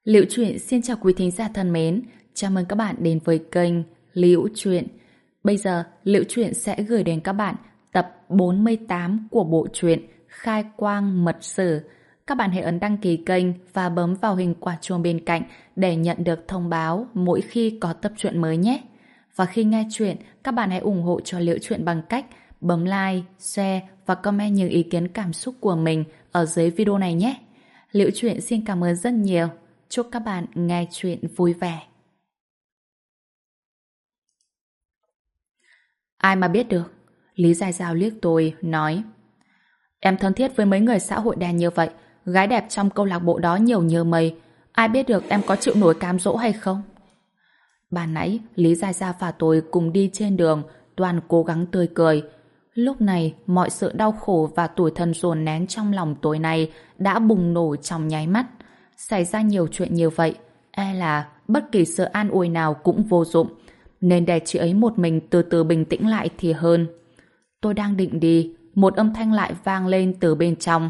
Liễu Chuyện xin chào quý thính giả thân mến, chào mừng các bạn đến với kênh Liễu Chuyện. Bây giờ, Liễu Chuyện sẽ gửi đến các bạn tập 48 của bộ truyện Khai Quang Mật Sử. Các bạn hãy ấn đăng ký kênh và bấm vào hình quả chuông bên cạnh để nhận được thông báo mỗi khi có tập truyện mới nhé. Và khi nghe chuyện, các bạn hãy ủng hộ cho Liễu Chuyện bằng cách bấm like, share và comment những ý kiến cảm xúc của mình ở dưới video này nhé. Liễu Chuyện xin cảm ơn rất nhiều. Chúc các bạn nghe chuyện vui vẻ. Ai mà biết được? Lý Giai Giao liếc tôi, nói: Em thân thiết với mấy người xã hội đen như vậy, gái đẹp trong câu lạc bộ đó nhiều như mây. Ai biết được em có chịu nổi cám dỗ hay không? Ban nãy, Lý Giai Giao và tôi cùng đi trên đường, toàn cố gắng tươi cười. Lúc này, mọi sự đau khổ và tủi thân dồn nén trong lòng tối nay đã bùng nổ trong nháy mắt. Xảy ra nhiều chuyện như vậy, e là bất kỳ sự an ủi nào cũng vô dụng, nên để chị ấy một mình từ từ bình tĩnh lại thì hơn. Tôi đang định đi, một âm thanh lại vang lên từ bên trong.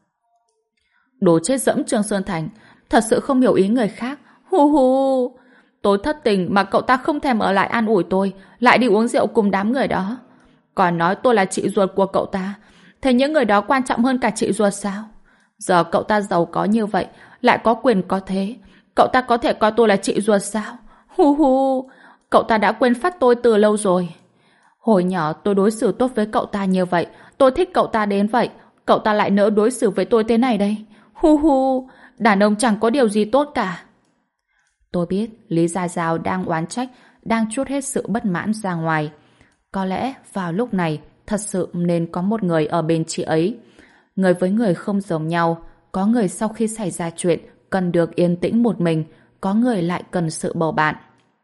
Đồ chết dẫm Trương Sơn Thành, thật sự không hiểu ý người khác. Hu hu, tôi thất tình mà cậu ta không thèm ở lại an ủi tôi, lại đi uống rượu cùng đám người đó. Còn nói tôi là chị ruột của cậu ta, thế những người đó quan trọng hơn cả chị ruột sao? Giờ cậu ta giàu có như vậy, lại có quyền có thế, cậu ta có thể coi tôi là chị ruột sao? Hu hu, cậu ta đã quên phát tôi từ lâu rồi. Hồi nhỏ tôi đối xử tốt với cậu ta như vậy, tôi thích cậu ta đến vậy, cậu ta lại nỡ đối xử với tôi thế này đây. Hu hu, đàn ông chẳng có điều gì tốt cả. Tôi biết Lý Gia Giao đang oán trách, đang trút hết sự bất mãn ra ngoài. Có lẽ vào lúc này thật sự nên có một người ở bên chị ấy. Người với người không giống nhau, có người sau khi xảy ra chuyện cần được yên tĩnh một mình, có người lại cần sự bầu bạn.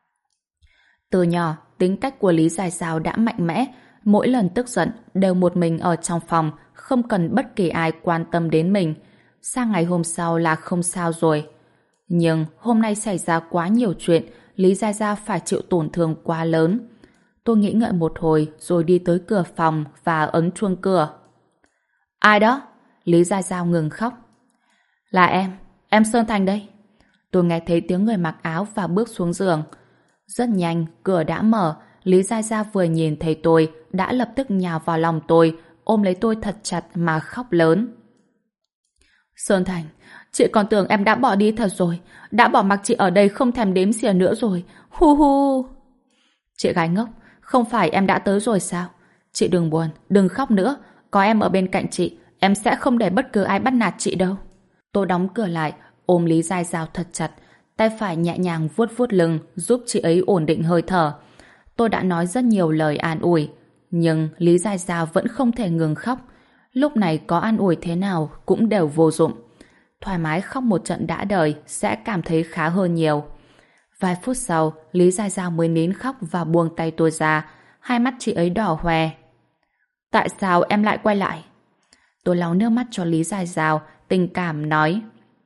Từ nhỏ, tính cách của Lý Giai Giao đã mạnh mẽ, mỗi lần tức giận đều một mình ở trong phòng, không cần bất kỳ ai quan tâm đến mình. Sang ngày hôm sau là không sao rồi. Nhưng hôm nay xảy ra quá nhiều chuyện, Lý Giai Giao phải chịu tổn thương quá lớn. Tôi nghĩ ngợi một hồi rồi đi tới cửa phòng và ấn chuông cửa. Ai đó? Lý Giai Giao ngừng khóc. Là em Sơn Thành đây. Tôi nghe thấy tiếng người mặc áo và bước xuống giường. Rất nhanh, cửa đã mở. Lý Giai Giao vừa nhìn thấy tôi đã lập tức nhào vào lòng tôi, ôm lấy tôi thật chặt mà khóc lớn. Sơn Thành, chị còn tưởng em đã bỏ đi thật rồi, đã bỏ mặc chị ở đây không thèm đếm xỉa nữa rồi. Hu hu. Chị gái ngốc, không phải em đã tới rồi sao? Chị đừng buồn, đừng khóc nữa. Có em ở bên cạnh chị, em sẽ không để bất cứ ai bắt nạt chị đâu. Tôi đóng cửa lại, ôm Lý Giai Giao thật chặt, tay phải nhẹ nhàng vuốt vuốt lưng, giúp chị ấy ổn định hơi thở. Tôi đã nói rất nhiều lời an ủi, nhưng Lý Giai Giao vẫn không thể ngừng khóc. Lúc này có an ủi thế nào cũng đều vô dụng. Thoải mái khóc một trận đã đời sẽ cảm thấy khá hơn nhiều. Vài phút sau, Lý Giai Giao mới nín khóc và buông tay tôi ra, hai mắt chị ấy đỏ hoe. Tại sao em lại quay lại? Tôi lau nước mắt cho Lý Giai Giao, tình cảm nói.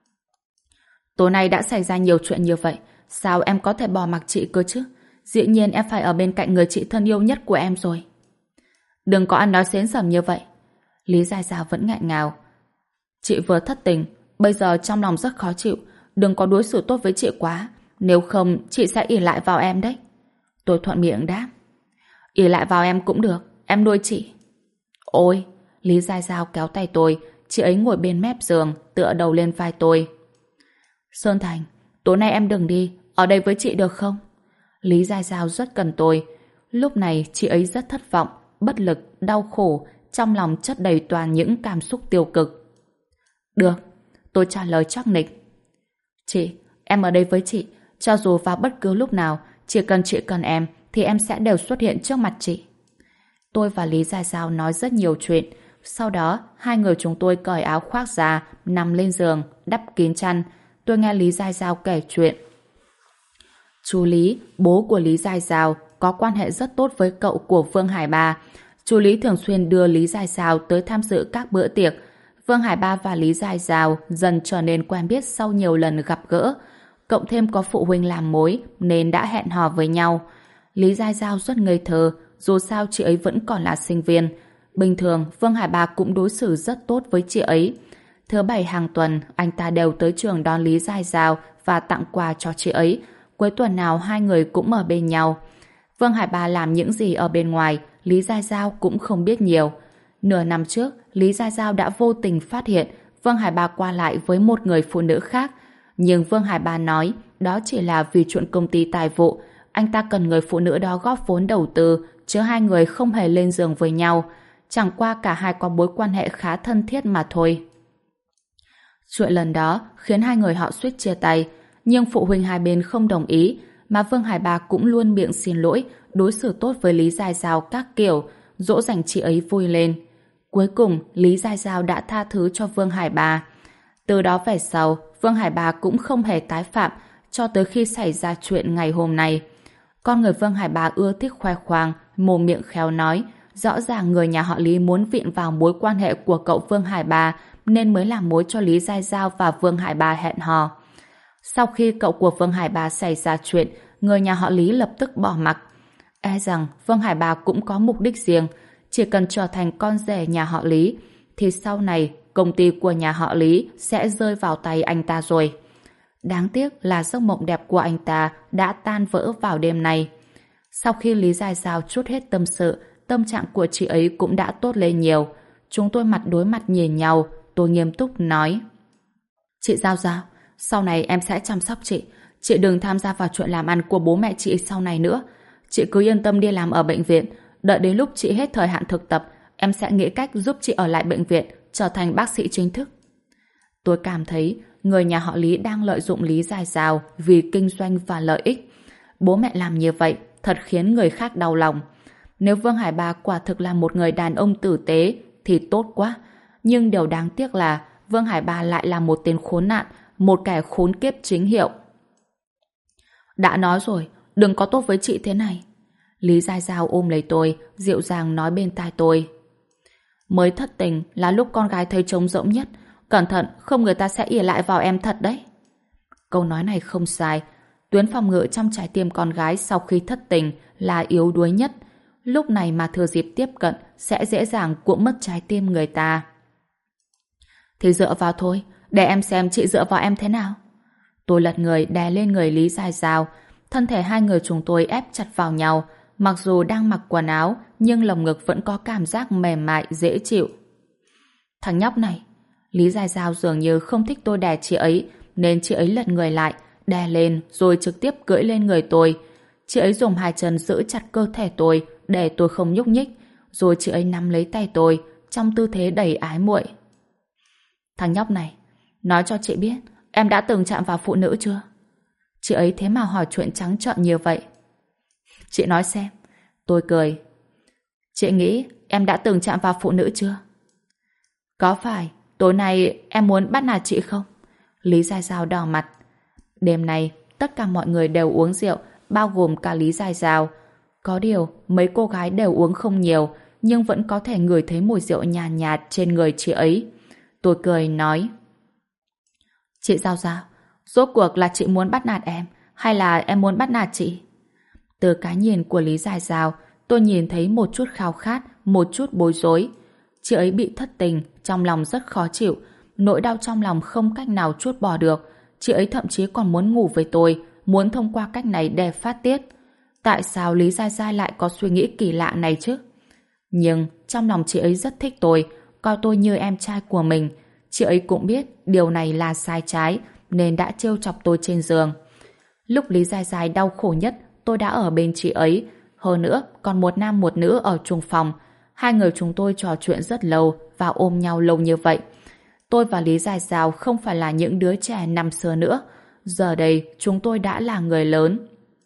Tối nay đã xảy ra nhiều chuyện như vậy, sao em có thể bỏ mặc chị cơ chứ? Dĩ nhiên em phải ở bên cạnh người chị thân yêu nhất của em rồi. Đừng có ăn nói xến xẩm như vậy. Lý Giai Giao vẫn ngại ngào. Chị vừa thất tình, bây giờ trong lòng rất khó chịu, đừng có đối xử tốt với chị quá, nếu không chị sẽ ỷ lại vào em đấy. Tôi thuận miệng đáp. Ỷ lại vào em cũng được, em nuôi chị. Ôi, Lý Giai Giao kéo tay tôi, chị ấy ngồi bên mép giường, tựa đầu lên vai tôi. Sơn Thành, tối nay em đừng đi, ở đây với chị được không? Lý Giai Giao rất cần tôi. Lúc này chị ấy rất thất vọng, bất lực, đau khổ, trong lòng chất đầy toàn những cảm xúc tiêu cực. Được, tôi trả lời chắc nịch. Chị, em ở đây với chị, cho dù vào bất cứ lúc nào, chỉ cần chị cần em, thì em sẽ đều xuất hiện trước mặt chị. Tôi và Lý Giai Giao nói rất nhiều chuyện. Sau đó, hai người chúng tôi cởi áo khoác ra, nằm lên giường, đắp kín chăn. Tôi nghe Lý Giai Giao kể chuyện. Chú Lý, bố của Lý Giai Giao, có quan hệ rất tốt với cậu của Vương Hải Ba. Chú Lý thường xuyên đưa Lý Giai Giao tới tham dự các bữa tiệc. Vương Hải Ba và Lý Giai Giao dần trở nên quen biết sau nhiều lần gặp gỡ. Cộng thêm có phụ huynh làm mối nên đã hẹn hò với nhau. Lý Giai Giao rất ngây thơ, dù sao chị ấy vẫn còn là sinh viên. Bình thường, Vương Hải Ba cũng đối xử rất tốt với chị ấy. Thứ bảy hàng tuần, anh ta đều tới trường đón Lý Giai Giao và tặng quà cho chị ấy. Cuối tuần nào hai người cũng ở bên nhau. Vương Hải Ba làm những gì ở bên ngoài, Lý Giai Giao cũng không biết nhiều. Nửa năm trước, Lý Giai Giao đã vô tình phát hiện Vương Hải Ba qua lại với một người phụ nữ khác. Nhưng Vương Hải Ba nói đó chỉ là vì chuyện công ty tài vụ. Anh ta cần người phụ nữ đó góp vốn đầu tư, chứ hai người không hề lên giường với nhau. Chẳng qua cả hai có mối quan hệ khá thân thiết mà thôi. Chuyện lần đó khiến hai người họ suýt chia tay, nhưng phụ huynh hai bên không đồng ý, mà Vương Hải Ba cũng luôn miệng xin lỗi, đối xử tốt với Lý Giai Giao các kiểu, dỗ dành chị ấy vui lên. Cuối cùng, Lý Giai Giao đã tha thứ cho Vương Hải Ba. Từ đó về sau, Vương Hải Ba cũng không hề tái phạm cho tới khi xảy ra chuyện ngày hôm nay. Con người Vương Hải Ba ưa thích khoe khoang, mồm miệng khéo nói, rõ ràng người nhà họ Lý muốn viện vào mối quan hệ của cậu Vương Hải Ba nên mới làm mối cho Lý Giai Giao và Vương Hải Ba hẹn hò. Sau khi cậu của Vương Hải Ba xảy ra chuyện, người nhà họ Lý lập tức bỏ mặc. E rằng Vương Hải Ba cũng có mục đích riêng, chỉ cần trở thành con rể nhà họ Lý, thì sau này công ty của nhà họ Lý sẽ rơi vào tay anh ta rồi. Đáng tiếc là giấc mộng đẹp của anh ta đã tan vỡ vào đêm nay. Sau khi Lý Giai Giao trút hết tâm sự, tâm trạng của chị ấy cũng đã tốt lên nhiều. Chúng tôi mặt đối mặt nhìn nhau, tôi nghiêm túc nói: Chị Giao Giao, sau này em sẽ chăm sóc chị. Chị đừng tham gia vào chuyện làm ăn của bố mẹ chị sau này nữa. Chị cứ yên tâm đi làm ở bệnh viện. Đợi đến lúc chị hết thời hạn thực tập, em sẽ nghĩ cách giúp chị ở lại bệnh viện, trở thành bác sĩ chính thức. Tôi cảm thấy người nhà họ Lý đang lợi dụng Lý Giai Giao vì kinh doanh và lợi ích. Bố mẹ làm như vậy thật khiến người khác đau lòng. Nếu Vương Hải Ba quả thực là một người đàn ông tử tế thì tốt quá. Nhưng điều đáng tiếc là Vương Hải Ba lại là một tên khốn nạn, một kẻ khốn kiếp chính hiệu. Đã nói rồi, đừng có tốt với chị thế này. Lý Giai Giao ôm lấy tôi, dịu dàng nói bên tai tôi: Mới thất tình là lúc con gái thấy trống rỗng nhất. Cẩn thận, không người ta sẽ ỉa lại vào em thật đấy. Câu nói này không sai. Tuyến phòng ngự trong trái tim con gái sau khi thất tình là yếu đuối nhất. Lúc này mà thừa dịp tiếp cận sẽ dễ dàng cuỗm mất trái tim người ta. Thì dựa vào thôi, để em xem chị dựa vào em thế nào. Tôi lật người đè lên người Lý Giai Giao. Thân thể hai người chúng tôi ép chặt vào nhau. Mặc dù đang mặc quần áo, nhưng lồng ngực vẫn có cảm giác mềm mại, dễ chịu. Thằng nhóc này. Lý Giai Giao dường như không thích tôi đè chị ấy, nên chị ấy lật người lại, đè lên rồi trực tiếp cưỡi lên người tôi. Chị ấy dùng hai chân giữ chặt cơ thể tôi để tôi không nhúc nhích, rồi chị ấy nắm lấy tay tôi trong tư thế đầy ái muội. Thằng nhóc này, nói cho chị biết, em đã từng chạm vào phụ nữ chưa? Chị ấy thế mà hỏi chuyện trắng trợn như vậy. Chị nói xem. Tôi cười. Chị nghĩ em đã từng chạm vào phụ nữ chưa? Có phải tối nay em muốn bắt nạt chị không? Lý Giai Giao đỏ mặt. Đêm nay tất cả mọi người đều uống rượu, bao gồm cả Lý Giai Giao. Có điều mấy cô gái đều uống không nhiều, nhưng vẫn có thể ngửi thấy mùi rượu nhàn nhạt trên người chị ấy. Tôi cười nói: Chị Giao Giao, rốt cuộc là chị muốn bắt nạt em hay là em muốn bắt nạt chị? Từ cái nhìn của Lý Giai Giao, tôi nhìn thấy một chút khao khát, một chút bối rối. Chị ấy bị thất tình, trong lòng rất khó chịu, nỗi đau trong lòng không cách nào trút bỏ được. Chị ấy thậm chí còn muốn ngủ với tôi, muốn thông qua cách này để phát tiết. Tại sao Lý Giai Giai lại có suy nghĩ kỳ lạ này chứ? Nhưng trong lòng chị ấy rất thích tôi, coi tôi như em trai của mình. Chị ấy cũng biết điều này là sai trái, nên đã trêu chọc tôi trên giường. Lúc Lý Giai Giai đau khổ nhất, tôi đã ở bên chị ấy. Hơn nữa, còn một nam một nữ ở chung phòng. Hai người chúng tôi trò chuyện rất lâu và ôm nhau lâu như vậy. Tôi và Lý Giai Giao không phải là những đứa trẻ năm xưa nữa. Giờ đây, chúng tôi đã là người lớn.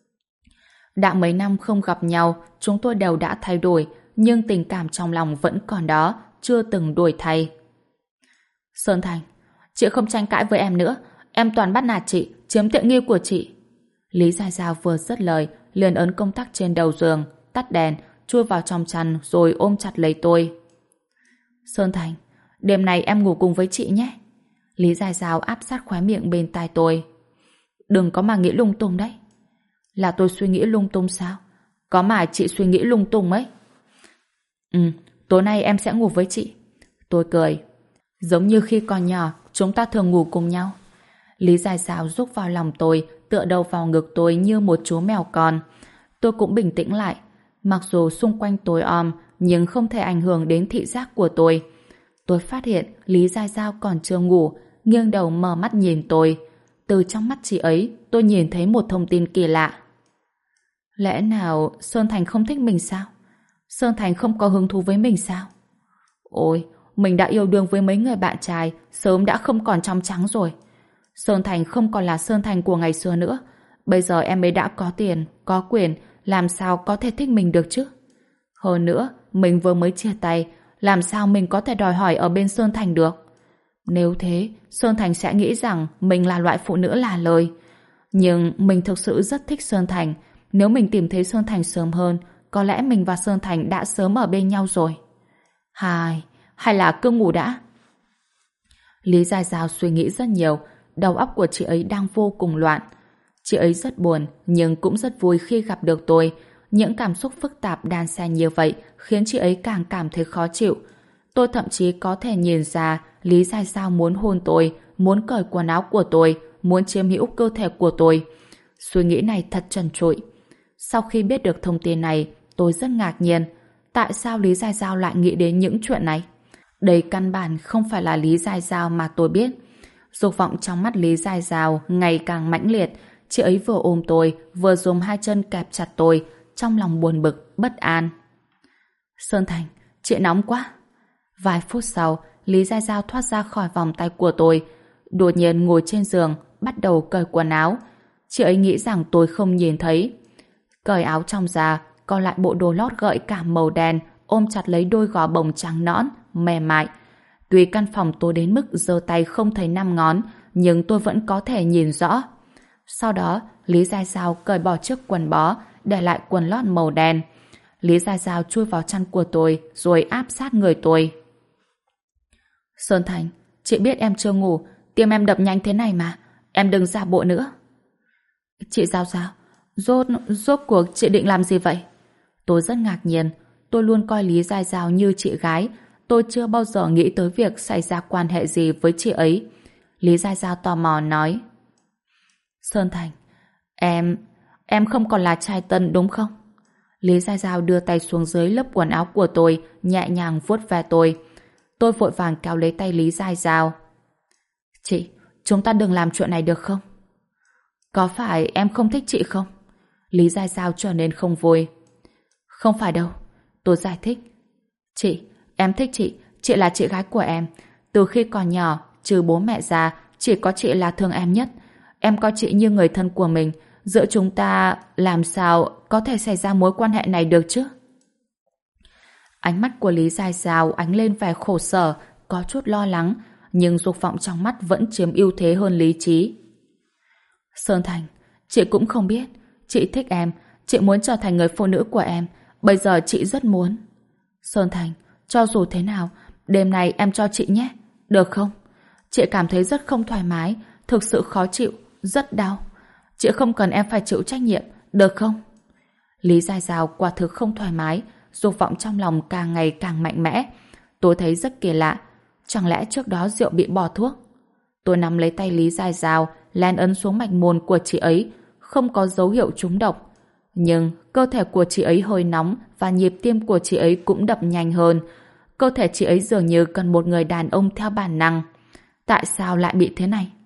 Đã mấy năm không gặp nhau, chúng tôi đều đã thay đổi, nhưng tình cảm trong lòng vẫn còn đó, chưa từng đổi thay. Sơn Thành, chị không tranh cãi với em nữa. Em toàn bắt nạt chị, chiếm tiện nghi của chị. Lý Giai Giao vừa dứt lời, liền ấn công tắc trên đầu giường, tắt đèn, chui vào trong chăn rồi ôm chặt lấy tôi. Sơn Thành, đêm nay em ngủ cùng với chị nhé. Lý Giai Giao áp sát khóe miệng bên tai tôi. Đừng có mà nghĩ lung tung đấy. Là tôi suy nghĩ lung tung sao? Có mà chị suy nghĩ lung tung ấy. Tối nay em sẽ ngủ với chị. Tôi cười. Giống như khi còn nhỏ, chúng ta thường ngủ cùng nhau. Lý Giai Giao rúc vào lòng tôi, tựa đầu vào ngực tôi như một chú mèo con. Tôi cũng bình tĩnh lại. Mặc dù xung quanh tối om, nhưng không thể ảnh hưởng đến thị giác của tôi. Tôi phát hiện Lý Giai Giao còn chưa ngủ, nghiêng đầu mở mắt nhìn tôi. Từ trong mắt chị ấy, tôi nhìn thấy một thông tin kỳ lạ. Lẽ nào Sơn Thành không thích mình sao? Sơn Thành không có hứng thú với mình sao? Ôi, mình đã yêu đương với mấy người bạn trai, sớm đã không còn trong trắng rồi. Sơn Thành không còn là Sơn Thành của ngày xưa nữa. Bây giờ em ấy đã có tiền, có quyền, làm sao có thể thích mình được chứ? Hơn nữa, mình vừa mới chia tay, làm sao mình có thể đòi hỏi ở bên Sơn Thành được? Nếu thế, Sơn Thành sẽ nghĩ rằng mình là loại phụ nữ là lời. Nhưng mình thực sự rất thích Sơn Thành. Nếu mình tìm thấy Sơn Thành sớm hơn, có lẽ mình và Sơn Thành đã sớm ở bên nhau rồi. Hay là cứ ngủ đã? Lý Gia Giao suy nghĩ rất nhiều, đầu óc của chị ấy đang vô cùng loạn. Chị ấy rất buồn, nhưng cũng rất vui khi gặp được tôi. Những cảm xúc phức tạp đan xen như vậy khiến chị ấy càng cảm thấy khó chịu. Tôi thậm chí có thể nhìn ra Lý Gia Giao muốn hôn tôi, muốn cởi quần áo của tôi, muốn chiếm hữu cơ thể của tôi. Suy nghĩ này thật trần trụi. Sau khi biết được thông tin này, tôi rất ngạc nhiên. Tại sao Lý Gia Giao lại nghĩ đến những chuyện này? Đây căn bản không phải là Lý Gia Giao mà tôi biết. Dục vọng trong mắt Lý Gia Giao ngày càng mãnh liệt. Chị ấy vừa ôm tôi, vừa dùng hai chân kẹp chặt tôi, trong lòng buồn bực, bất an. Sơn Thành, chị nóng quá. Vài phút sau, Lý Gia Giao thoát ra khỏi vòng tay của tôi, đột nhiên ngồi trên giường, bắt đầu cởi quần áo. Chị ấy nghĩ rằng tôi không nhìn thấy. Cởi áo trong ra, còn lại bộ đồ lót gợi cảm màu đen, ôm chặt lấy đôi gò bồng trắng nõn, mềm mại. Tuy căn phòng tối đến mức giơ tay không thấy năm ngón, nhưng tôi vẫn có thể nhìn rõ. Sau đó, Lý Gia Giao cởi bỏ chiếc quần bó, để lại quần lót màu đen. Lý Gia Giao chui vào chăn của tôi, rồi áp sát người tôi. Sơn Thành, chị biết em chưa ngủ, tim em đập nhanh thế này mà, em đừng giả bộ nữa. Chị Giao Giao, rốt cuộc chị định làm gì vậy? Tôi rất ngạc nhiên, tôi luôn coi Lý Gia Giao như chị gái, tôi chưa bao giờ nghĩ tới việc xảy ra quan hệ gì với chị ấy. Lý Gia Giao tò mò nói. Sơn Thành, em không còn là trai tân đúng không? Lý Gia Giao đưa tay xuống dưới lớp quần áo của tôi, nhẹ nhàng vuốt ve tôi. Tôi vội vàng kéo lấy tay Lý Gia Giao. Chị, chúng ta đừng làm chuyện này được không? Có phải em không thích chị không? Lý Gia Giao trở nên không vui. Không phải đâu, tôi giải thích. Chị, em thích chị là chị gái của em. Từ khi còn nhỏ, trừ bố mẹ ra, chỉ có chị là thương em nhất. Em coi chị như người thân của mình. Giữa chúng ta làm sao có thể xảy ra mối quan hệ này được chứ? Ánh mắt của Lý Gia Giao ánh lên vẻ khổ sở, có chút lo lắng, nhưng dục vọng trong mắt vẫn chiếm ưu thế hơn lý trí. Sơn Thành, chị cũng không biết. Chị thích em, chị muốn trở thành người phụ nữ của em. Bây giờ chị rất muốn. Sơn Thành, cho dù thế nào, đêm nay em cho chị nhé, được không? Chị cảm thấy rất không thoải mái, thực sự khó chịu, rất đau. Chị không cần em phải chịu trách nhiệm, được không? Lý Gia Giao quả thực không thoải mái, dục vọng trong lòng càng ngày càng mạnh mẽ. Tôi thấy rất kỳ lạ, chẳng lẽ trước đó rượu bị bỏ thuốc? Tôi nắm lấy tay Lý Gia Giao, len ấn xuống mạch môn của chị ấy, không có dấu hiệu trúng độc. Nhưng cơ thể của chị ấy hơi nóng và nhịp tim của chị ấy cũng đập nhanh hơn. Cơ thể chị ấy dường như cần một người đàn ông theo bản năng. Tại sao lại bị thế này?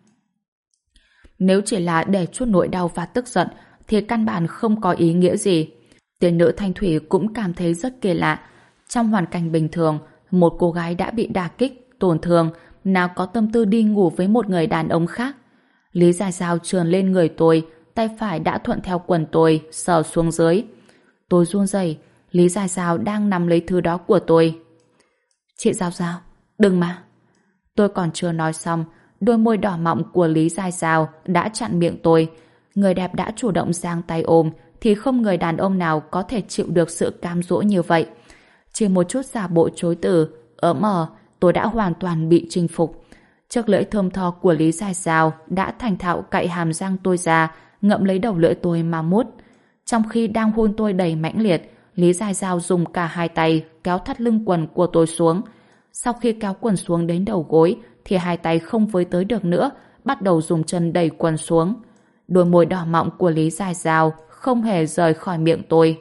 Nếu chỉ là để chút nỗi đau và tức giận thì căn bản không có ý nghĩa gì. Tiền nữ Thanh Thủy cũng cảm thấy rất kỳ lạ. Trong hoàn cảnh bình thường, một cô gái đã bị đả kích, tổn thương, nào có tâm tư đi ngủ với một người đàn ông khác. Lý Gia Giao trườn lên người tôi, tay phải đã thuận theo quần tôi, sờ xuống dưới. Tôi run rẩy, Lý Gia Giao đang nắm lấy thứ đó của tôi. Chị Giao Giao, đừng mà. Tôi còn chưa nói xong, đôi môi đỏ mọng của Lý Gia Giao đã chặn miệng tôi. Người đẹp đã chủ động giang tay ôm, thì không người đàn ông nào có thể chịu được sự cám dỗ như vậy. Chỉ một chút giả bộ chối từ, ỡm tôi đã hoàn toàn bị chinh phục. Chiếc lưỡi thơm tho của Lý Gia Giao đã thành thạo cạy hàm răng tôi ra, ngậm lấy đầu lưỡi tôi mà mút. Trong khi đang hôn tôi đầy mãnh liệt, Lý Gia Giao dùng cả hai tay kéo thắt lưng quần của tôi xuống. Sau khi kéo quần xuống đến đầu gối thì hai tay không với tới được nữa, bắt đầu dùng chân đẩy quần xuống. Đôi môi đỏ mọng của Lý Dài Dao không hề rời khỏi miệng tôi.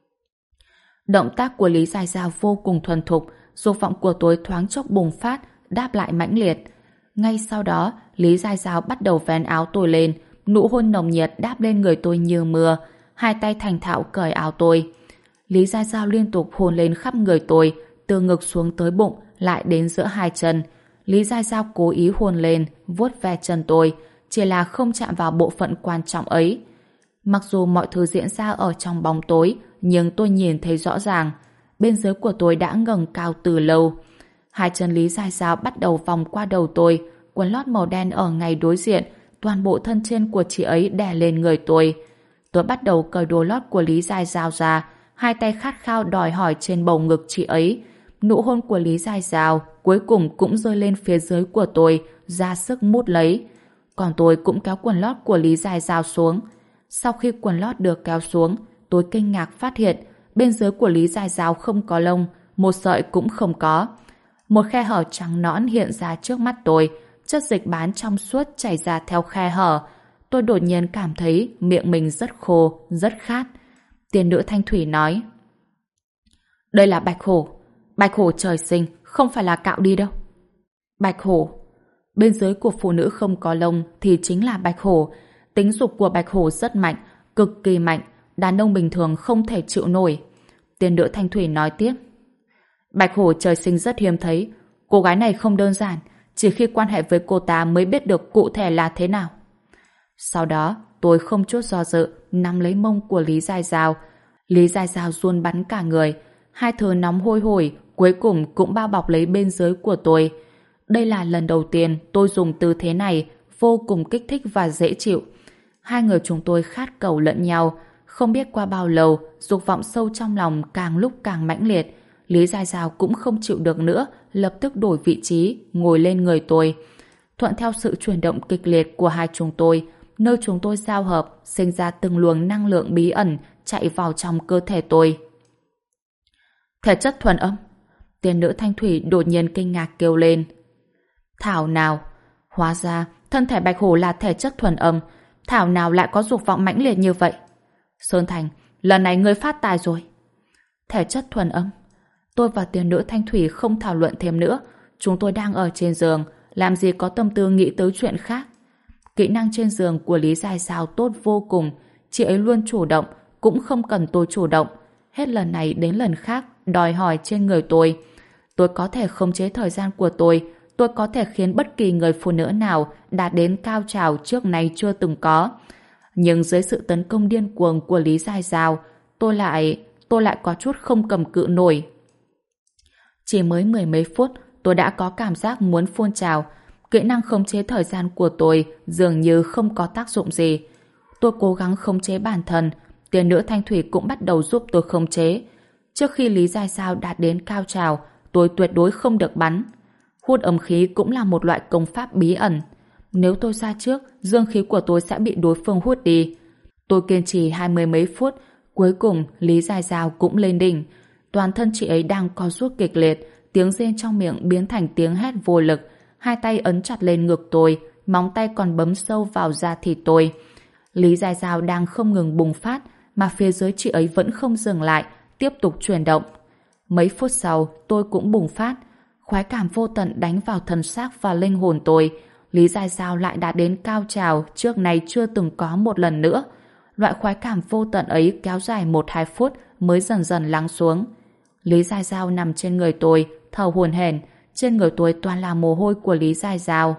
Động tác của Lý Dài Dao vô cùng thuần thục, dục vọng của tôi thoáng chốc bùng phát, đáp lại mãnh liệt. Ngay sau đó, Lý Dài Dao bắt đầu vén áo tôi lên, nụ hôn nồng nhiệt đáp lên người tôi như mưa, hai tay thành thạo cởi áo tôi. Lý Gia Giao liên tục hôn lên khắp người tôi, từ ngực xuống tới bụng, lại đến giữa hai chân. Lý Gia Giao cố ý hôn lên, vuốt ve chân tôi, chỉ là không chạm vào bộ phận quan trọng ấy. Mặc dù mọi thứ diễn ra ở trong bóng tối, nhưng tôi nhìn thấy rõ ràng. Bên dưới của tôi đã ngẩng cao từ lâu. Hai chân Lý Gia Giao bắt đầu vòng qua đầu tôi, quần lót màu đen ở ngay đối diện, toàn bộ thân trên của chị ấy đè lên người tôi. Tôi bắt đầu cởi đồ lót của Lý Gia Giao ra, hai tay khát khao đòi hỏi trên bầu ngực chị ấy. Nụ hôn của Lý Gia Giao cuối cùng cũng rơi lên phía dưới của tôi, ra sức mút lấy. Còn tôi cũng kéo quần lót của Lý Gia Giao xuống. Sau khi quần lót được kéo xuống, tôi kinh ngạc phát hiện bên dưới của Lý Gia Giao không có lông, một sợi cũng không có. Một khe hở trắng nõn hiện ra trước mắt tôi, chất dịch bán trong suốt chảy ra theo khe hở. Tôi đột nhiên cảm thấy miệng mình rất khô, rất khát. Tiên nữ Thanh Thủy nói: đây là bạch hổ trời sinh, không phải là cạo đi đâu. Bạch hổ. Bên dưới của phụ nữ không có lông thì chính là bạch hổ. Tính dục của bạch hổ rất mạnh, cực kỳ mạnh, đàn ông bình thường không thể chịu nổi. Tiên nữ Thanh Thủy nói tiếp: bạch hổ trời sinh rất hiếm thấy, cô gái này không đơn giản, chỉ khi quan hệ với cô ta mới biết được cụ thể là thế nào. Sau đó, tôi không chút do dự nắm lấy mông của Lý Gia Giao. Lý Gia Giao run bắn cả người, hai thứ nóng hôi hổi cuối cùng cũng bao bọc lấy bên dưới của tôi. Đây là lần đầu tiên tôi dùng tư thế này, vô cùng kích thích và dễ chịu. Hai người chúng tôi khát cầu lẫn nhau, không biết qua bao lâu, dục vọng sâu trong lòng càng lúc càng mãnh liệt. Lý Gia Giao cũng không chịu được nữa, lập tức đổi vị trí, ngồi lên người tôi. Thuận theo sự chuyển động kịch liệt của hai chúng tôi, nơi chúng tôi giao hợp, sinh ra từng luồng năng lượng bí ẩn chạy vào trong cơ thể tôi. Thể chất thuần âm. Tiên nữ Thanh Thủy đột nhiên kinh ngạc kêu lên. Thảo nào, hóa ra thân thể bạch hổ là thể chất thuần âm, thảo nào lại có dục vọng mãnh liệt như vậy. Sơn Thành, lần này ngươi phát tài rồi. Thể chất thuần âm. Tôi và tiên nữ Thanh Thủy không thảo luận thêm nữa, chúng tôi đang ở trên giường, làm gì có tâm tư nghĩ tới chuyện khác. Kỹ năng trên giường của Lý Gia Giao tốt vô cùng, chị ấy luôn chủ động, cũng không cần tôi chủ động. Hết lần này đến lần khác đòi hỏi trên người tôi. Tôi có thể khống chế thời gian của tôi có thể khiến bất kỳ người phụ nữ nào đạt đến cao trào trước nay chưa từng có. Nhưng dưới sự tấn công điên cuồng của Lý Gia Giao, tôi lại có chút không cầm cự nổi. Chỉ mới mười mấy phút, tôi đã có cảm giác muốn phun trào. Kỹ năng khống chế thời gian của tôi dường như không có tác dụng gì. Tôi cố gắng khống chế bản thân, tiên nữ Thanh Thủy cũng bắt đầu giúp tôi khống chế. Trước khi Lý Gia Giao đạt đến cao trào, tôi tuyệt đối không được bắn. Hút âm khí cũng là một loại công pháp bí ẩn. Nếu tôi ra trước, dương khí của tôi sẽ bị đối phương hút đi. Tôi kiên trì 20 mấy phút, cuối cùng Lý Gia Giao cũng lên đỉnh. Toàn thân chị ấy đang co rút kịch liệt, tiếng rên trong miệng biến thành tiếng hét vô lực. Hai tay ấn chặt lên ngực tôi, móng tay còn bấm sâu vào da thịt tôi. Lý Gia Giao đang không ngừng bùng phát, mà phía dưới chị ấy vẫn không dừng lại, tiếp tục chuyển động. Mấy phút sau, tôi cũng bùng phát. Khoái cảm vô tận đánh vào thân xác và linh hồn tôi. Lý Gia Giao lại đã đến cao trào trước này chưa từng có một lần nữa. Loại khoái cảm vô tận ấy kéo dài 1-2 phút mới dần dần lắng xuống. Lý Gia Giao nằm trên người tôi, thở hổn hển, trên người tôi toàn là mồ hôi của Lý Gia Giao.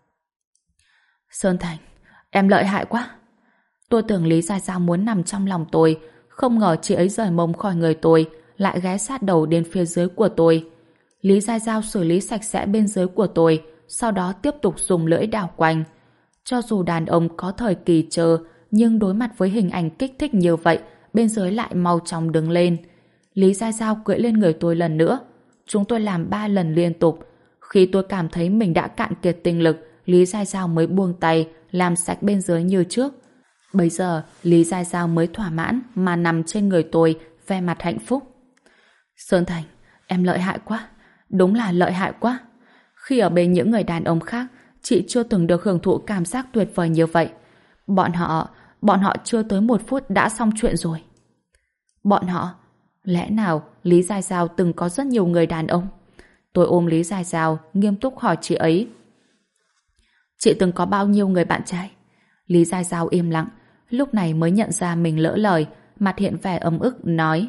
Sơn Thành, em lợi hại quá. Tôi tưởng Lý Gia Giao muốn nằm trong lòng tôi, không ngờ chị ấy rời mông khỏi người tôi, lại ghé sát đầu đến phía dưới của tôi. Lý Gia Giao xử lý sạch sẽ bên dưới của tôi, sau đó tiếp tục dùng lưỡi đào quanh. Cho dù đàn ông có thời kỳ chờ, nhưng đối mặt với hình ảnh kích thích như vậy, bên dưới lại mau chóng đứng lên. Lý Gia Giao cưỡi lên người tôi lần nữa. Chúng tôi làm 3 lần liên tục. Khi tôi cảm thấy mình đã cạn kiệt tinh lực, Lý Gia Giao mới buông tay, làm sạch bên dưới như trước. Bây giờ, Lý Gia Giao mới thỏa mãn mà nằm trên người tôi, vẻ mặt hạnh phúc. Sơn Thành, em lợi hại quá. đúng là lợi hại quá. Khi ở bên những người đàn ông khác, chị chưa từng được hưởng thụ cảm giác tuyệt vời như vậy. Bọn họ chưa tới 1 phút đã xong chuyện rồi. Bọn họ? Lẽ nào Lý Giai Giao từng có rất nhiều người đàn ông? Tôi ôm Lý Giai Giao, nghiêm túc hỏi chị ấy. Chị từng có bao nhiêu người bạn trai? Lý Giai Giao im lặng, lúc này mới nhận ra mình lỡ lời, mặt hiện vẻ ấm ức, nói: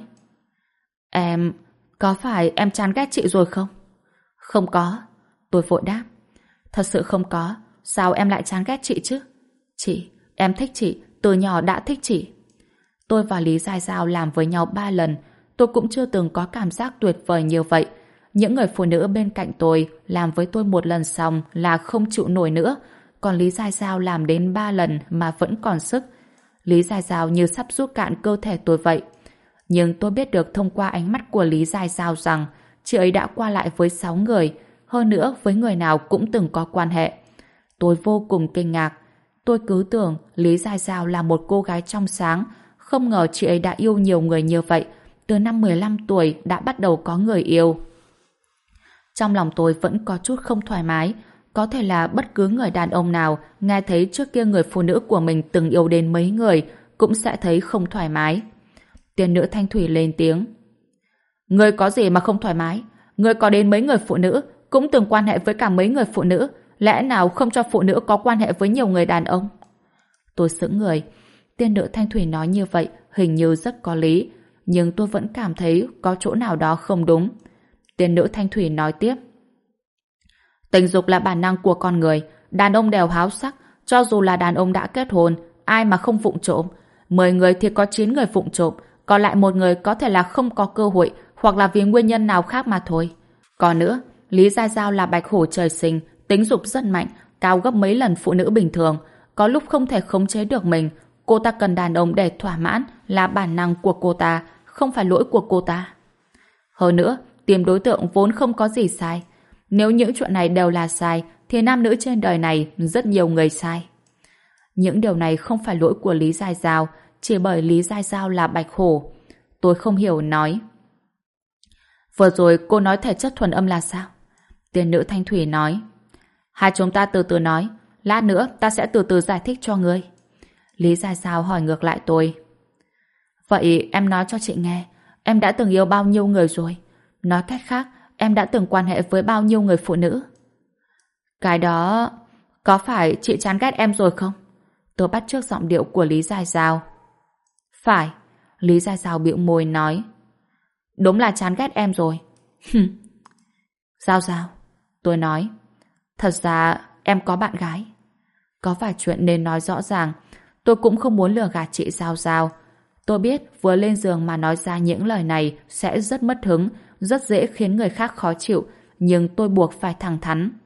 Có phải em chán ghét chị rồi không? Không có. Tôi vội đáp: Thật sự không có. Sao em lại chán ghét chị chứ? Em thích chị, từ nhỏ đã thích chị. Tôi và Lý Giai Giao làm với nhau 3 lần, tôi cũng chưa từng có cảm giác tuyệt vời như vậy. Những người phụ nữ bên cạnh tôi làm với tôi 1 lần xong là không chịu nổi nữa, còn Lý Giai Giao làm đến 3 lần mà vẫn còn sức. Lý Giai Giao như sắp rút cạn cơ thể tôi vậy. Nhưng tôi biết được thông qua ánh mắt của Lý Giai Giao rằng chị ấy đã qua lại với 6 người, hơn nữa với người nào cũng từng có quan hệ. Tôi vô cùng kinh ngạc. Tôi cứ tưởng Lý Giai Giao là một cô gái trong sáng, không ngờ chị ấy đã yêu nhiều người như vậy, từ năm 15 tuổi đã bắt đầu có người yêu. Trong lòng tôi vẫn có chút không thoải mái, có thể là bất cứ người đàn ông nào nghe thấy trước kia người phụ nữ của mình từng yêu đến mấy người cũng sẽ thấy không thoải mái. Tiên nữ Thanh Thủy lên tiếng: Ngươi có gì mà không thoải mái? Ngươi có đến mấy người phụ nữ, cũng từng quan hệ với cả mấy người phụ nữ, lẽ nào không cho phụ nữ có quan hệ với nhiều người đàn ông? Tôi sững người. Tiên nữ Thanh Thủy nói như vậy hình như rất có lý, nhưng tôi vẫn cảm thấy có chỗ nào đó không đúng. Tiên nữ Thanh Thủy nói tiếp: Tình dục là bản năng của con người, đàn ông đều háo sắc, cho dù là đàn ông đã kết hôn, ai mà không vụng trộm. 10 người thì có 9 người vụng trộm, còn lại 1 người có thể là không có cơ hội hoặc là vì nguyên nhân nào khác mà thôi. Còn nữa, Lý Giai Giao là bạch hổ trời sinh, tính dục rất mạnh, cao gấp mấy lần phụ nữ bình thường, có lúc không thể khống chế được mình. Cô ta cần đàn ông để thỏa mãn là bản năng của cô ta, không phải lỗi của cô ta. Hơn nữa, tìm đối tượng vốn không có gì sai. Nếu những chuyện này đều là sai, thì nam nữ trên đời này rất nhiều người sai. Những điều này không phải lỗi của Lý Giai Giao, chỉ bởi Lý Giai Giao là bạch hổ. Tôi không hiểu nói: Vừa rồi cô nói thể chất thuần âm là sao? Tiên nữ Thanh Thủy nói: Hai chúng ta từ từ nói, lát nữa ta sẽ từ từ giải thích cho ngươi. Lý Giai Giao hỏi ngược lại tôi: Vậy em nói cho chị nghe, em đã từng yêu bao nhiêu người rồi? Nói cách khác, em đã từng quan hệ với bao nhiêu người phụ nữ? Cái đó... Có phải chị chán ghét em rồi không? Tôi bắt chước giọng điệu của Lý Giai Giao. Phải. Lý Giai Giao bĩu môi nói: Đúng là chán ghét em rồi. Giao Giao, tôi nói: Thật ra em có bạn gái. Có vài chuyện nên nói rõ ràng. Tôi cũng không muốn lừa gạt chị Giao Giao. Tôi biết vừa lên giường mà nói ra những lời này sẽ rất mất hứng, rất dễ khiến người khác khó chịu, nhưng tôi buộc phải thẳng thắn.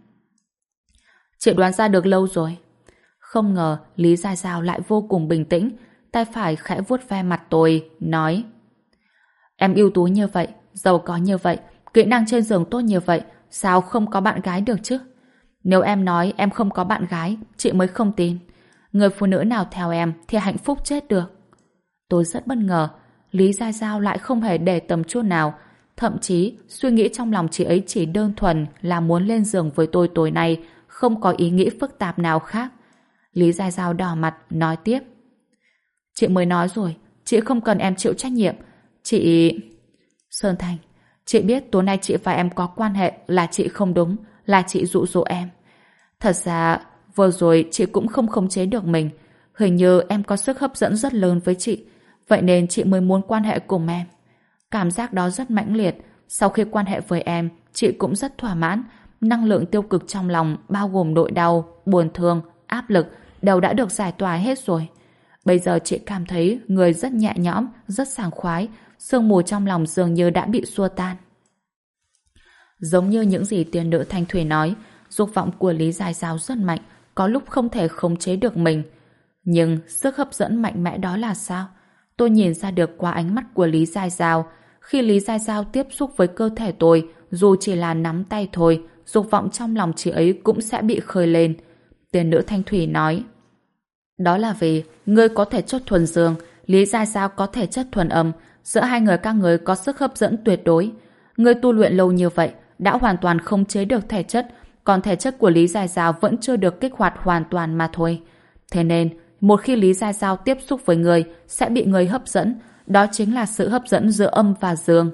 Chị đoán ra được lâu rồi. Không ngờ Lý Giai Giao lại vô cùng bình tĩnh, tay phải khẽ vuốt ve mặt tôi, nói: Em ưu tú như vậy, giàu có như vậy, kỹ năng trên giường tốt như vậy, sao không có bạn gái được chứ? Nếu em nói em không có bạn gái, chị mới không tin. Người phụ nữ nào theo em thì hạnh phúc chết được. Tôi rất bất ngờ, Lý Giai Giao lại không hề để tâm chút nào, thậm chí suy nghĩ trong lòng chị ấy chỉ đơn thuần là muốn lên giường với tôi tối nay, không có ý nghĩ phức tạp nào khác. Lý Giai Giao đỏ mặt, nói tiếp: Chị mới nói rồi, chị không cần em chịu trách nhiệm. Chị... Sơn Thành, chị biết tối nay chị và em có quan hệ là chị không đúng, là chị dụ dỗ em. Thật ra, vừa rồi chị cũng không khống chế được mình. Hình như em có sức hấp dẫn rất lớn với chị, vậy nên chị mới muốn quan hệ cùng em. Cảm giác đó rất mãnh liệt. Sau khi quan hệ với em, chị cũng rất thỏa mãn. Năng lượng tiêu cực trong lòng, bao gồm nỗi đau, buồn thương, áp lực, đều đã được giải tỏa hết rồi. Bây giờ chị cảm thấy người rất nhẹ nhõm, rất sảng khoái, sương mù trong lòng dường như đã bị xua tan. Giống như những gì tiên nữ Thanh Thủy nói, dục vọng của Lý Giai Giao rất mạnh, có lúc không thể khống chế được mình. Nhưng sức hấp dẫn mạnh mẽ đó là sao? Tôi nhìn ra được qua ánh mắt của Lý Giai Giao. Khi Lý Giai Giao tiếp xúc với cơ thể tôi, dù chỉ là nắm tay thôi, dục vọng trong lòng chị ấy cũng sẽ bị khơi lên. Tiên nữ Thanh Thủy nói: Đó là vì ngươi có thể chất thuần dương, Lý Giai Giao có thể chất thuần âm, giữa hai người các người có sức hấp dẫn tuyệt đối. Ngươi tu luyện lâu như vậy, đã hoàn toàn khống chế được thể chất, còn thể chất của Lý Giai Giao vẫn chưa được kích hoạt hoàn toàn mà thôi. Thế nên, một khi Lý Giai Giao tiếp xúc với người sẽ bị người hấp dẫn, đó chính là sự hấp dẫn giữa âm và dương.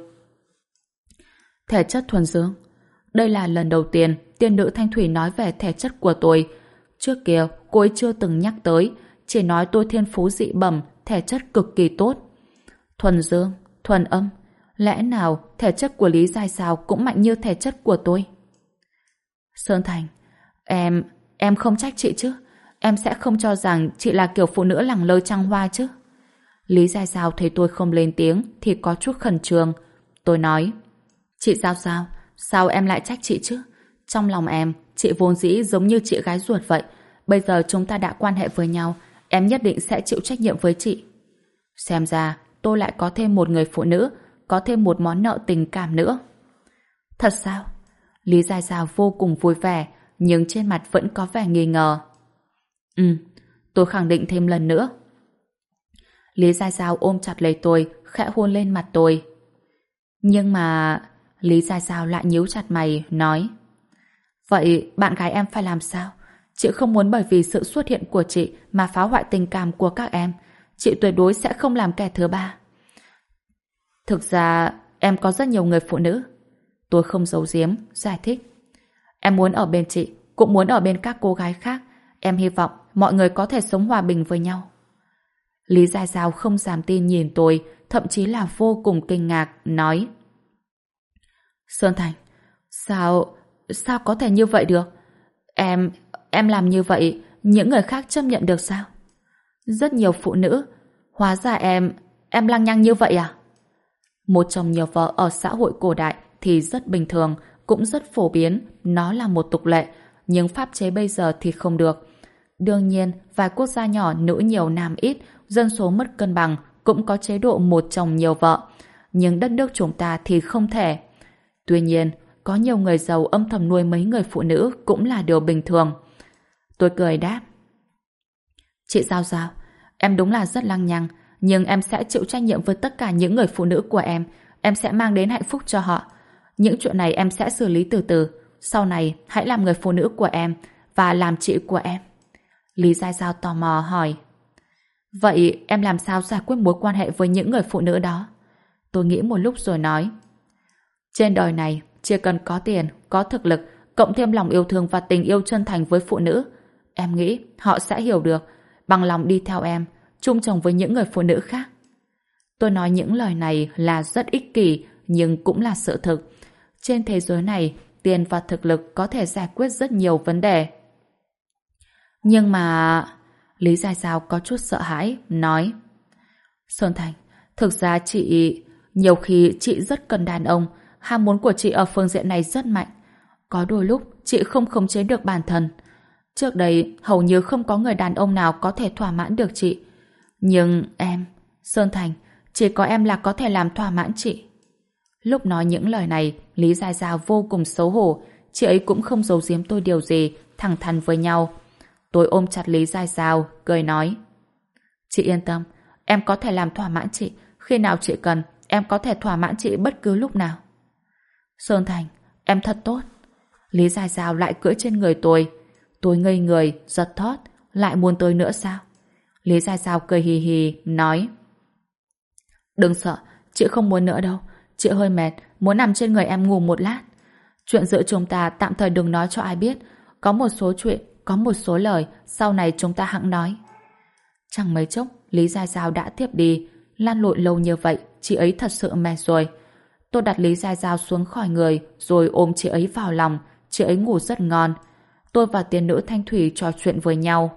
Thể chất thuần dương. Đây là lần đầu tiên tiên nữ Thanh Thủy nói về thể chất của tôi. Trước kia, cô ấy chưa từng nhắc tới, chỉ nói tôi thiên phú dị bẩm, thể chất cực kỳ tốt. Thuần dương, thuần âm. Lẽ nào thể chất của Lý Giai Giao cũng mạnh như thể chất của tôi? Sơn Thành, em không trách chị chứ? Em sẽ không cho rằng chị là kiểu phụ nữ lẳng lơ trăng hoa chứ? Lý Giai Giao thấy tôi không lên tiếng thì có chút khẩn trương. Tôi nói, chị Giao Giao, sao em lại trách chị chứ? Trong lòng em, chị vốn dĩ giống như chị gái ruột vậy. Bây giờ chúng ta đã quan hệ với nhau, em nhất định sẽ chịu trách nhiệm với chị. Xem ra, tôi lại có thêm một người phụ nữ, có thêm một món nợ tình cảm nữa. Thật sao? Lý Giai Giao vô cùng vui vẻ, nhưng trên mặt vẫn có vẻ nghi ngờ. Tôi khẳng định thêm lần nữa. Lý Giai Giao ôm chặt lấy tôi, khẽ hôn lên mặt tôi. Nhưng mà... Lý Giai Giao lại nhíu chặt mày, nói: Vậy bạn gái em phải làm sao? Chị không muốn bởi vì sự xuất hiện của chị mà phá hoại tình cảm của các em. Chị tuyệt đối sẽ không làm kẻ thứ ba. Thực ra, em có rất nhiều người phụ nữ. Tôi không giấu giếm, giải thích. Em muốn ở bên chị, cũng muốn ở bên các cô gái khác. Em hy vọng mọi người có thể sống hòa bình với nhau. Lý Giai Giao không dám tin nhìn tôi, thậm chí là vô cùng kinh ngạc, nói: Sơn Thành, sao có thể như vậy được? Em làm như vậy, những người khác chấp nhận được sao? Rất nhiều phụ nữ, hóa ra em lăng nhăng như vậy à? Một chồng nhiều vợ ở xã hội cổ đại thì rất bình thường, cũng rất phổ biến, nó là một tục lệ, nhưng pháp chế bây giờ thì không được. Đương nhiên, vài quốc gia nhỏ nữ nhiều nam ít, dân số mất cân bằng, cũng có chế độ một chồng nhiều vợ. Nhưng đất nước chúng ta thì không thể. Tuy nhiên, có nhiều người giàu âm thầm nuôi mấy người phụ nữ cũng là điều bình thường. Tôi cười đáp: Chị Giao Giao, em đúng là rất lăng nhăng, nhưng em sẽ chịu trách nhiệm với tất cả những người phụ nữ của em sẽ mang đến hạnh phúc cho họ. Những chuyện này em sẽ xử lý từ từ, sau này hãy làm người phụ nữ của em và làm chị của em. Lý Giai Giao tò mò hỏi: Vậy em làm sao giải quyết mối quan hệ với những người phụ nữ đó? Tôi nghĩ một lúc rồi nói: Trên đời này, chỉ cần có tiền, có thực lực, cộng thêm lòng yêu thương và tình yêu chân thành với phụ nữ, em nghĩ họ sẽ hiểu được, bằng lòng đi theo em, chung chồng với những người phụ nữ khác. Tôi nói những lời này là rất ích kỷ, nhưng cũng là sự thực. Trên thế giới này, tiền và thực lực có thể giải quyết rất nhiều vấn đề. Nhưng mà... Lý Giai Giao có chút sợ hãi, nói: Sơn Thành, thực ra nhiều khi chị rất cần đàn ông, ham muốn của chị ở phương diện này rất mạnh. Có đôi lúc chị không khống chế được bản thân. Trước đây hầu như không có người đàn ông nào có thể thỏa mãn được chị. Nhưng em, Sơn Thành, chỉ có em là có thể làm thỏa mãn chị. Lúc nói những lời này, Lý Giai Giao vô cùng xấu hổ. Chị ấy cũng không giấu giếm tôi điều gì, thẳng thắn với nhau. Tôi ôm chặt Lý Giai Giao, cười nói: Chị yên tâm, em có thể làm thỏa mãn chị. Khi nào chị cần, em có thể thỏa mãn chị bất cứ lúc nào. Sơn Thành, em thật tốt. Lý Giai Giao lại cưỡi trên người tôi. Tôi ngây người, giật thót. Lại muốn tới nữa sao? Lý Giai Giao cười hì hì, nói: Đừng sợ, chị không muốn nữa đâu. Chị hơi mệt, muốn nằm trên người em ngủ một lát. Chuyện giữa chúng ta tạm thời đừng nói cho ai biết. Có một số chuyện, có một số lời, sau này chúng ta hẵng nói. Chẳng mấy chốc, Lý Giai Giao đã tiếp đi. Lăn lộn lâu như vậy, chị ấy thật sự mệt rồi. Tôi đặt Lý Giai Giao xuống khỏi người, rồi ôm chị ấy vào lòng. Chị ấy ngủ rất ngon. Tôi và tiên nữ Thanh Thủy trò chuyện với nhau.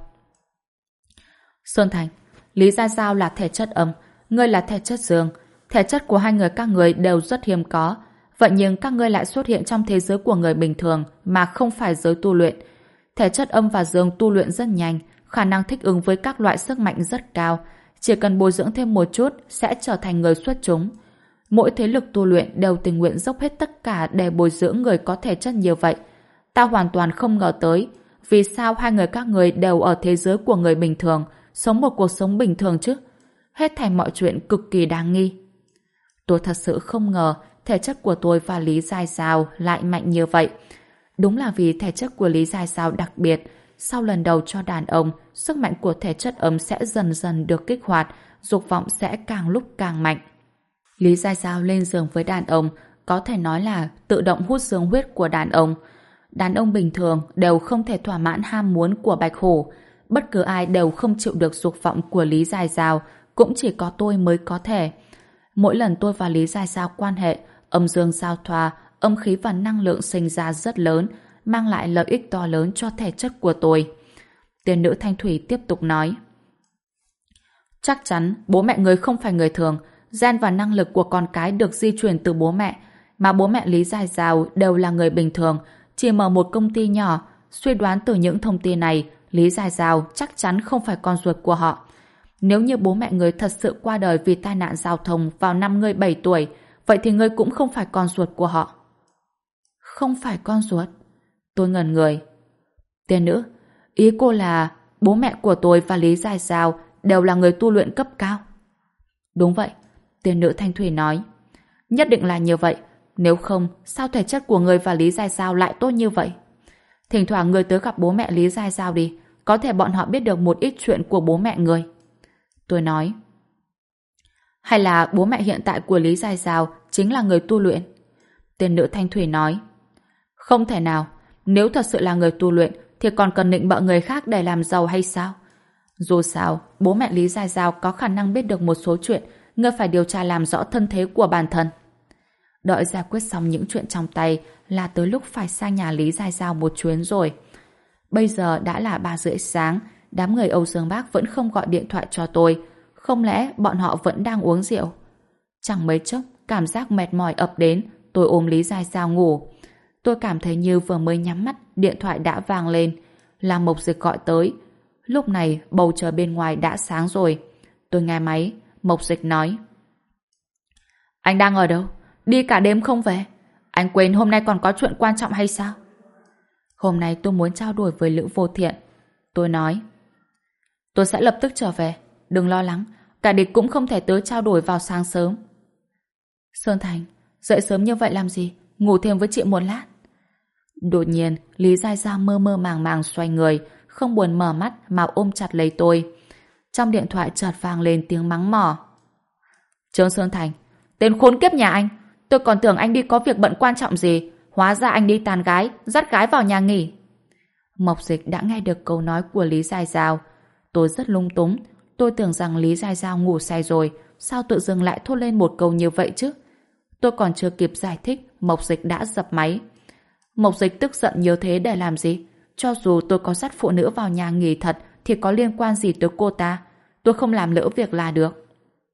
Sơn Thành, Lý Giai Giao là thể chất âm, ngươi là thể chất dương. Thể chất của hai người các người đều rất hiếm có. Vậy nhưng các ngươi lại xuất hiện trong thế giới của người bình thường mà không phải giới tu luyện. Thể chất âm và dương tu luyện rất nhanh, khả năng thích ứng với các loại sức mạnh rất cao. Chỉ cần bồi dưỡng thêm một chút sẽ trở thành người xuất chúng. Mỗi thế lực tu luyện đều tình nguyện dốc hết tất cả để bồi dưỡng người có thể chất như vậy. Ta hoàn toàn không ngờ tới vì sao hai người các người đều ở thế giới của người bình thường, sống một cuộc sống bình thường chứ. Hết thảy mọi chuyện cực kỳ đáng nghi. Tôi thật sự không ngờ thể chất của tôi và Lý Giai Giao lại mạnh như vậy? Đúng là vì thể chất của Lý Giai Giao đặc biệt. Sau lần đầu cho đàn ông, sức mạnh của thể chất ấm sẽ dần dần được kích hoạt, dục vọng sẽ càng lúc càng mạnh. Lý Giai Giao lên giường với đàn ông, có thể nói là tự động hút dương huyết của đàn ông. Đàn ông bình thường đều không thể thỏa mãn ham muốn của Bạch Hổ. Bất cứ ai đều không chịu được dục vọng của Lý Giai Giao, cũng chỉ có tôi mới có thể. Mỗi lần tôi và Lý Giai Giao quan hệ, âm dương giao thoa, âm khí và năng lượng sinh ra rất lớn, mang lại lợi ích to lớn cho thể chất của tôi. Tiên nữ Thanh Thủy tiếp tục nói. Chắc chắn bố mẹ người không phải người thường, gen và năng lực của con cái được di truyền từ bố mẹ, mà bố mẹ Lý Giai Giao đều là người bình thường, chỉ mở một công ty nhỏ. Suy đoán từ những thông tin này, Lý Giai Giao chắc chắn không phải con ruột của họ. Nếu như bố mẹ người thật sự qua đời vì tai nạn giao thông vào năm ngươi 7 tuổi, vậy thì ngươi cũng không phải con ruột của họ. Không phải con ruột? Tôi ngẩn người. Tiên nữ, ý cô là bố mẹ của tôi và Lý Giai Giao đều là người tu luyện cấp cao? Đúng vậy, tiên nữ Thanh Thủy nói. Nhất định là như vậy, nếu không sao thể chất của người và Lý Giai Giao lại tốt như vậy? Thỉnh thoảng người tới gặp bố mẹ Lý Giai Giao đi, có thể bọn họ biết được một ít chuyện của bố mẹ người. Tôi nói. Hay là bố mẹ hiện tại của Lý Giai Giao chính là người tu luyện? Tiên nữ Thanh Thủy nói. Không thể nào, nếu thật sự là người tu luyện thì còn cần nịnh bợ người khác để làm giàu hay sao? Dù sao, bố mẹ Lý Giai Giao có khả năng biết được một số chuyện, ngươi phải điều tra làm rõ thân thế của bản thân. Đợi giải quyết xong những chuyện trong tay là tới lúc phải sang nhà Lý Giai Giao một chuyến rồi. Bây giờ đã là 3:30 sáng, đám người Âu Dương Bác vẫn không gọi điện thoại cho tôi. Không lẽ bọn họ vẫn đang uống rượu? Chẳng mấy chốc, cảm giác mệt mỏi ập đến, tôi ôm Lý Giai Giao ngủ. Tôi cảm thấy như vừa mới nhắm mắt, điện thoại đã vang lên. Là Mộc Dịch gọi tới. Lúc này, bầu trời bên ngoài đã sáng rồi. Tôi nghe máy, Mộc Dịch nói. Anh đang ở đâu? Đi cả đêm không về? Anh quên hôm nay còn có chuyện quan trọng hay sao? Hôm nay tôi muốn trao đổi với Lữ Vô Thiện. Tôi nói. Tôi sẽ lập tức trở về. Đừng lo lắng, cả địch cũng không thể tới trao đổi vào sáng sớm. Sơn Thành, dậy sớm như vậy làm gì? Ngủ thêm với chị một lát. Đột nhiên, Lý Giai Giao mơ mơ màng màng xoay người, không buồn mở mắt mà ôm chặt lấy tôi. Trong điện thoại chợt vang lên tiếng mắng mỏ. Trương Sơn Thành, tên khốn kiếp nhà anh, tôi còn tưởng anh đi có việc bận quan trọng gì, hóa ra anh đi tàn gái, dắt gái vào nhà nghỉ. Mộc Dịch đã nghe được câu nói của Lý Giai Giao. Tôi rất lung túng, tôi tưởng rằng Lý Giai Giao ngủ say rồi, sao tự dưng lại thốt lên một câu như vậy chứ? Tôi còn chưa kịp giải thích, Mộc Dịch đã dập máy. Mộc Dịch tức giận như thế để làm gì? Cho dù tôi có dắt phụ nữ vào nhà nghỉ thật thì có liên quan gì tới cô ta? Tôi không làm lỡ việc là được.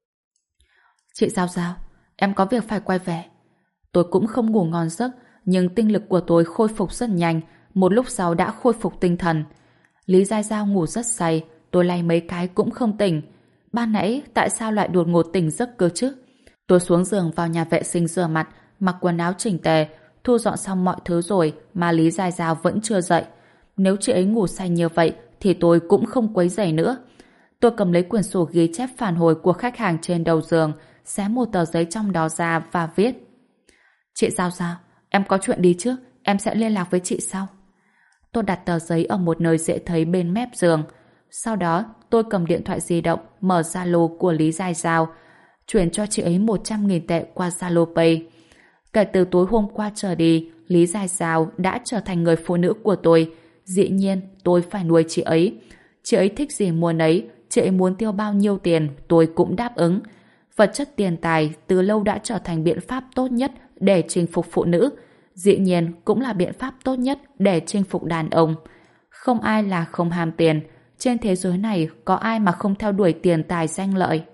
Chị Giao Giao, em có việc phải quay về. Tôi cũng không ngủ ngon giấc, nhưng tinh lực của tôi khôi phục rất nhanh, một lúc sau đã khôi phục tinh thần. Lý Giai Giao ngủ rất say, tôi lay mấy cái cũng không tỉnh. Ban nãy tại sao lại đột ngột tỉnh giấc cơ chứ? Tôi xuống giường vào nhà vệ sinh rửa mặt, mặc quần áo chỉnh tề, thu dọn xong mọi thứ rồi mà Lý Giai Giao vẫn chưa dậy. Nếu chị ấy ngủ say như vậy thì tôi cũng không quấy rầy nữa. Tôi cầm lấy quyển sổ ghi chép phản hồi của khách hàng trên đầu giường, xé một tờ giấy trong đó ra và viết. Chị Giao Giao, em có chuyện đi trước, em sẽ liên lạc với chị sau. Tôi đặt tờ giấy ở một nơi dễ thấy bên mép giường. Sau đó, tôi cầm điện thoại di động, mở Zalo của Lý Giai Giao, chuyển cho chị ấy 100.000 tệ qua Zalo Pay. Kể từ tối hôm qua trở đi, Lý Giai Giao đã trở thành người phụ nữ của tôi. Dĩ nhiên, tôi phải nuôi chị ấy. Chị ấy thích gì mua nấy, chị ấy muốn tiêu bao nhiêu tiền, tôi cũng đáp ứng. Vật chất tiền tài từ lâu đã trở thành biện pháp tốt nhất để chinh phục phụ nữ. Dĩ nhiên, cũng là biện pháp tốt nhất để chinh phục đàn ông. Không ai là không ham tiền. Trên thế giới này có ai mà không theo đuổi tiền tài danh lợi.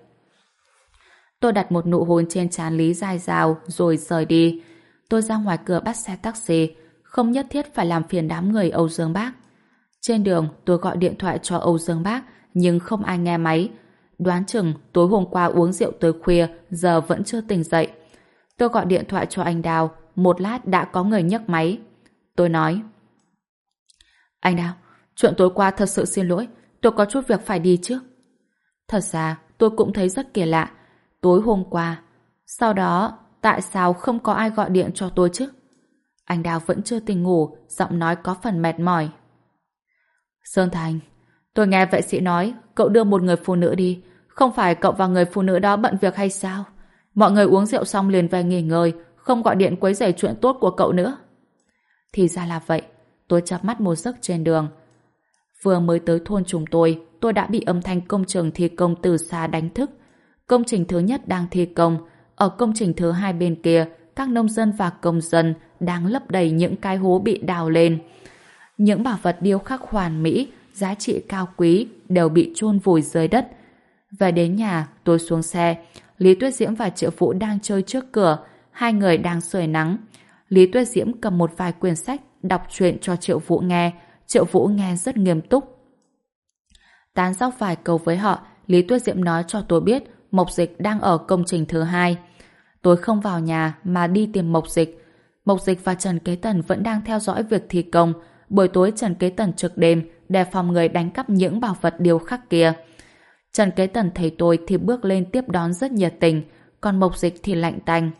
Tôi đặt một nụ hôn trên trán Lý Giai Giao rồi rời đi. Tôi ra ngoài cửa bắt xe taxi, không nhất thiết phải làm phiền đám người Âu Dương Bác. Trên đường tôi gọi điện thoại cho Âu Dương Bác nhưng không ai nghe máy. Đoán chừng tối hôm qua uống rượu tới khuya, giờ vẫn chưa tỉnh dậy. Tôi gọi điện thoại cho anh Đào, một lát đã có người nhấc máy. Tôi nói: Anh Đào, chuyện tối qua thật sự xin lỗi, tôi có chút việc phải đi trước. Thật ra tôi cũng thấy rất kỳ lạ. Tối hôm qua, sau đó tại sao không có ai gọi điện cho tôi chứ? Anh Đào vẫn chưa tỉnh ngủ, giọng nói có phần mệt mỏi. Sơn Thành, tôi nghe vệ sĩ nói cậu đưa một người phụ nữ đi. Không phải cậu và người phụ nữ đó bận việc hay sao? Mọi người uống rượu xong liền về nghỉ ngơi, không gọi điện quấy rầy chuyện tốt của cậu nữa. Thì ra là vậy. Tôi chợp mắt một giấc trên đường. Vừa mới tới thôn chúng tôi đã bị âm thanh công trường thi công từ xa đánh thức. Công trình thứ nhất đang thi công, ở công trình thứ hai bên kia, các nông dân và công dân đang lấp đầy những cái hố bị đào lên. Những bảo vật điêu khắc hoàn mỹ, giá trị cao quý đều bị chôn vùi dưới đất. Về đến nhà, tôi xuống xe. Lý Tuyết Diễm và Triệu Vũ đang chơi trước cửa, hai người đang sưởi nắng. Lý Tuyết Diễm cầm một vài quyển sách đọc truyện cho Triệu Vũ nghe. Triệu Vũ nghe rất nghiêm túc. Tán dóc vài câu với họ, Lý Tuyết Diễm nói cho tôi biết Mộc Dịch đang ở công trình thứ hai. Tôi không vào nhà mà đi tìm Mộc Dịch. Mộc Dịch và Trần Kế Tần vẫn đang theo dõi việc thi công. Buổi tối Trần Kế Tần trực đêm đề phòng người đánh cắp những bảo vật điêu khắc kia. Trần Kế Tần thấy tôi thì bước lên tiếp đón rất nhiệt tình, còn Mộc Dịch thì lạnh tanh.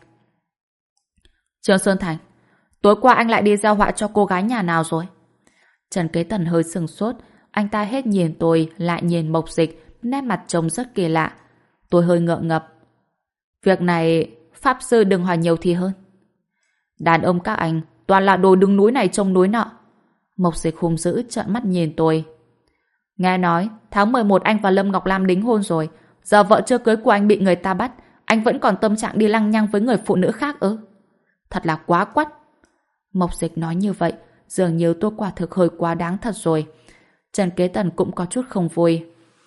Trương Sơn Thành, tối qua anh lại đi gieo họa cho cô gái nhà nào rồi? Trần Kế Tần hơi sừng sốt, anh ta hết nhìn tôi lại nhìn Mộc Dịch, nét mặt trông rất kỳ lạ. Tôi hơi ngượng ngập. Việc này Pháp Sư đừng hỏi nhiều thì hơn. Đàn ông các anh toàn là đồ đứng núi này trông núi nọ. Mộc Dịch hung dữ trợn mắt nhìn tôi. Nghe nói tháng 11 anh và Lâm Ngọc Lam đính hôn rồi, giờ vợ chưa cưới của anh bị người ta bắt, anh vẫn còn tâm trạng đi lăng nhăng với người phụ nữ khác ư? Thật là quá quắt. Mộc Dịch nói như vậy dường như tôi quả thực hơi quá đáng thật rồi. Trần Kế Tần cũng có chút không vui.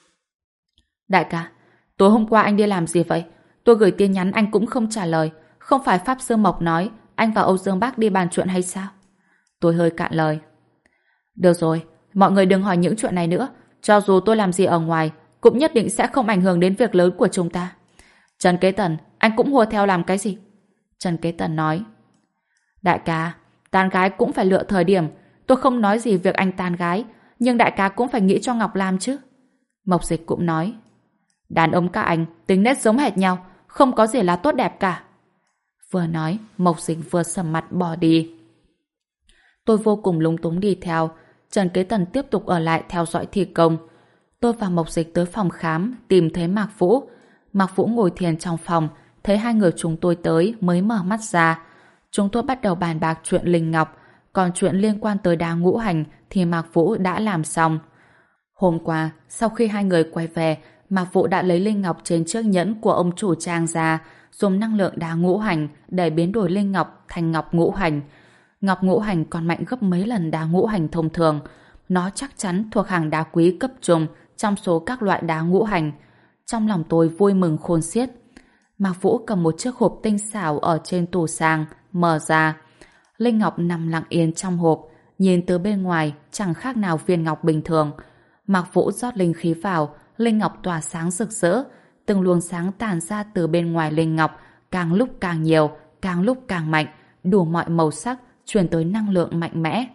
Đại ca, tối hôm qua anh đi làm gì vậy? Tôi gửi tin nhắn anh cũng không trả lời. Không phải Pháp Sư Mộc nói anh và Âu Dương Bác đi bàn chuyện hay sao? Tôi hơi cạn lời. Được rồi, mọi người đừng hỏi những chuyện này nữa. Cho dù tôi làm gì ở ngoài cũng nhất định sẽ không ảnh hưởng đến việc lớn của chúng ta. Trần Kế Tần, anh cũng hùa theo làm cái gì? Trần Kế Tần nói. Đại ca, tán gái cũng phải lựa thời điểm. Tôi không nói gì việc anh tán gái, nhưng đại ca cũng phải nghĩ cho Ngọc Lam chứ. Mộc Dịch cũng nói. Đàn ông các anh tính nết giống hệt nhau, không có gì là tốt đẹp cả. Vừa nói, Mộc Dịch vừa sầm mặt bỏ đi. Tôi vô cùng lúng túng đi theo. Trần Kế Tần tiếp tục ở lại theo dõi thi công. Tôi và Mộc Dịch tới phòng khám tìm thấy Mạc Vũ. Mạc Vũ ngồi thiền trong phòng, thấy hai người chúng tôi tới mới mở mắt ra. Chúng tôi bắt đầu bàn bạc chuyện Linh Ngọc, còn chuyện liên quan tới đá ngũ hành thì Mạc Vũ đã làm xong. Hôm qua, sau khi hai người quay về, Mạc Vũ đã lấy Linh Ngọc trên chiếc nhẫn của ông chủ Trang ra, dùng năng lượng đá ngũ hành để biến đổi Linh Ngọc thành ngọc ngũ hành. Ngọc ngũ hành còn mạnh gấp mấy lần đá ngũ hành thông thường. Nó chắc chắn thuộc hàng đá quý cấp trung trong số các loại đá ngũ hành. Trong lòng tôi vui mừng khôn xiết. Mạc Vũ cầm một chiếc hộp tinh xảo ở trên tủ sàng, mở ra. Linh Ngọc nằm lặng yên trong hộp, nhìn từ bên ngoài chẳng khác nào viên ngọc bình thường. Mạc Vũ rót linh khí vào, Linh Ngọc tỏa sáng rực rỡ, từng luồng sáng tản ra từ bên ngoài Linh Ngọc, càng lúc càng nhiều, càng lúc càng mạnh, đủ mọi màu sắc, truyền tới năng lượng mạnh mẽ.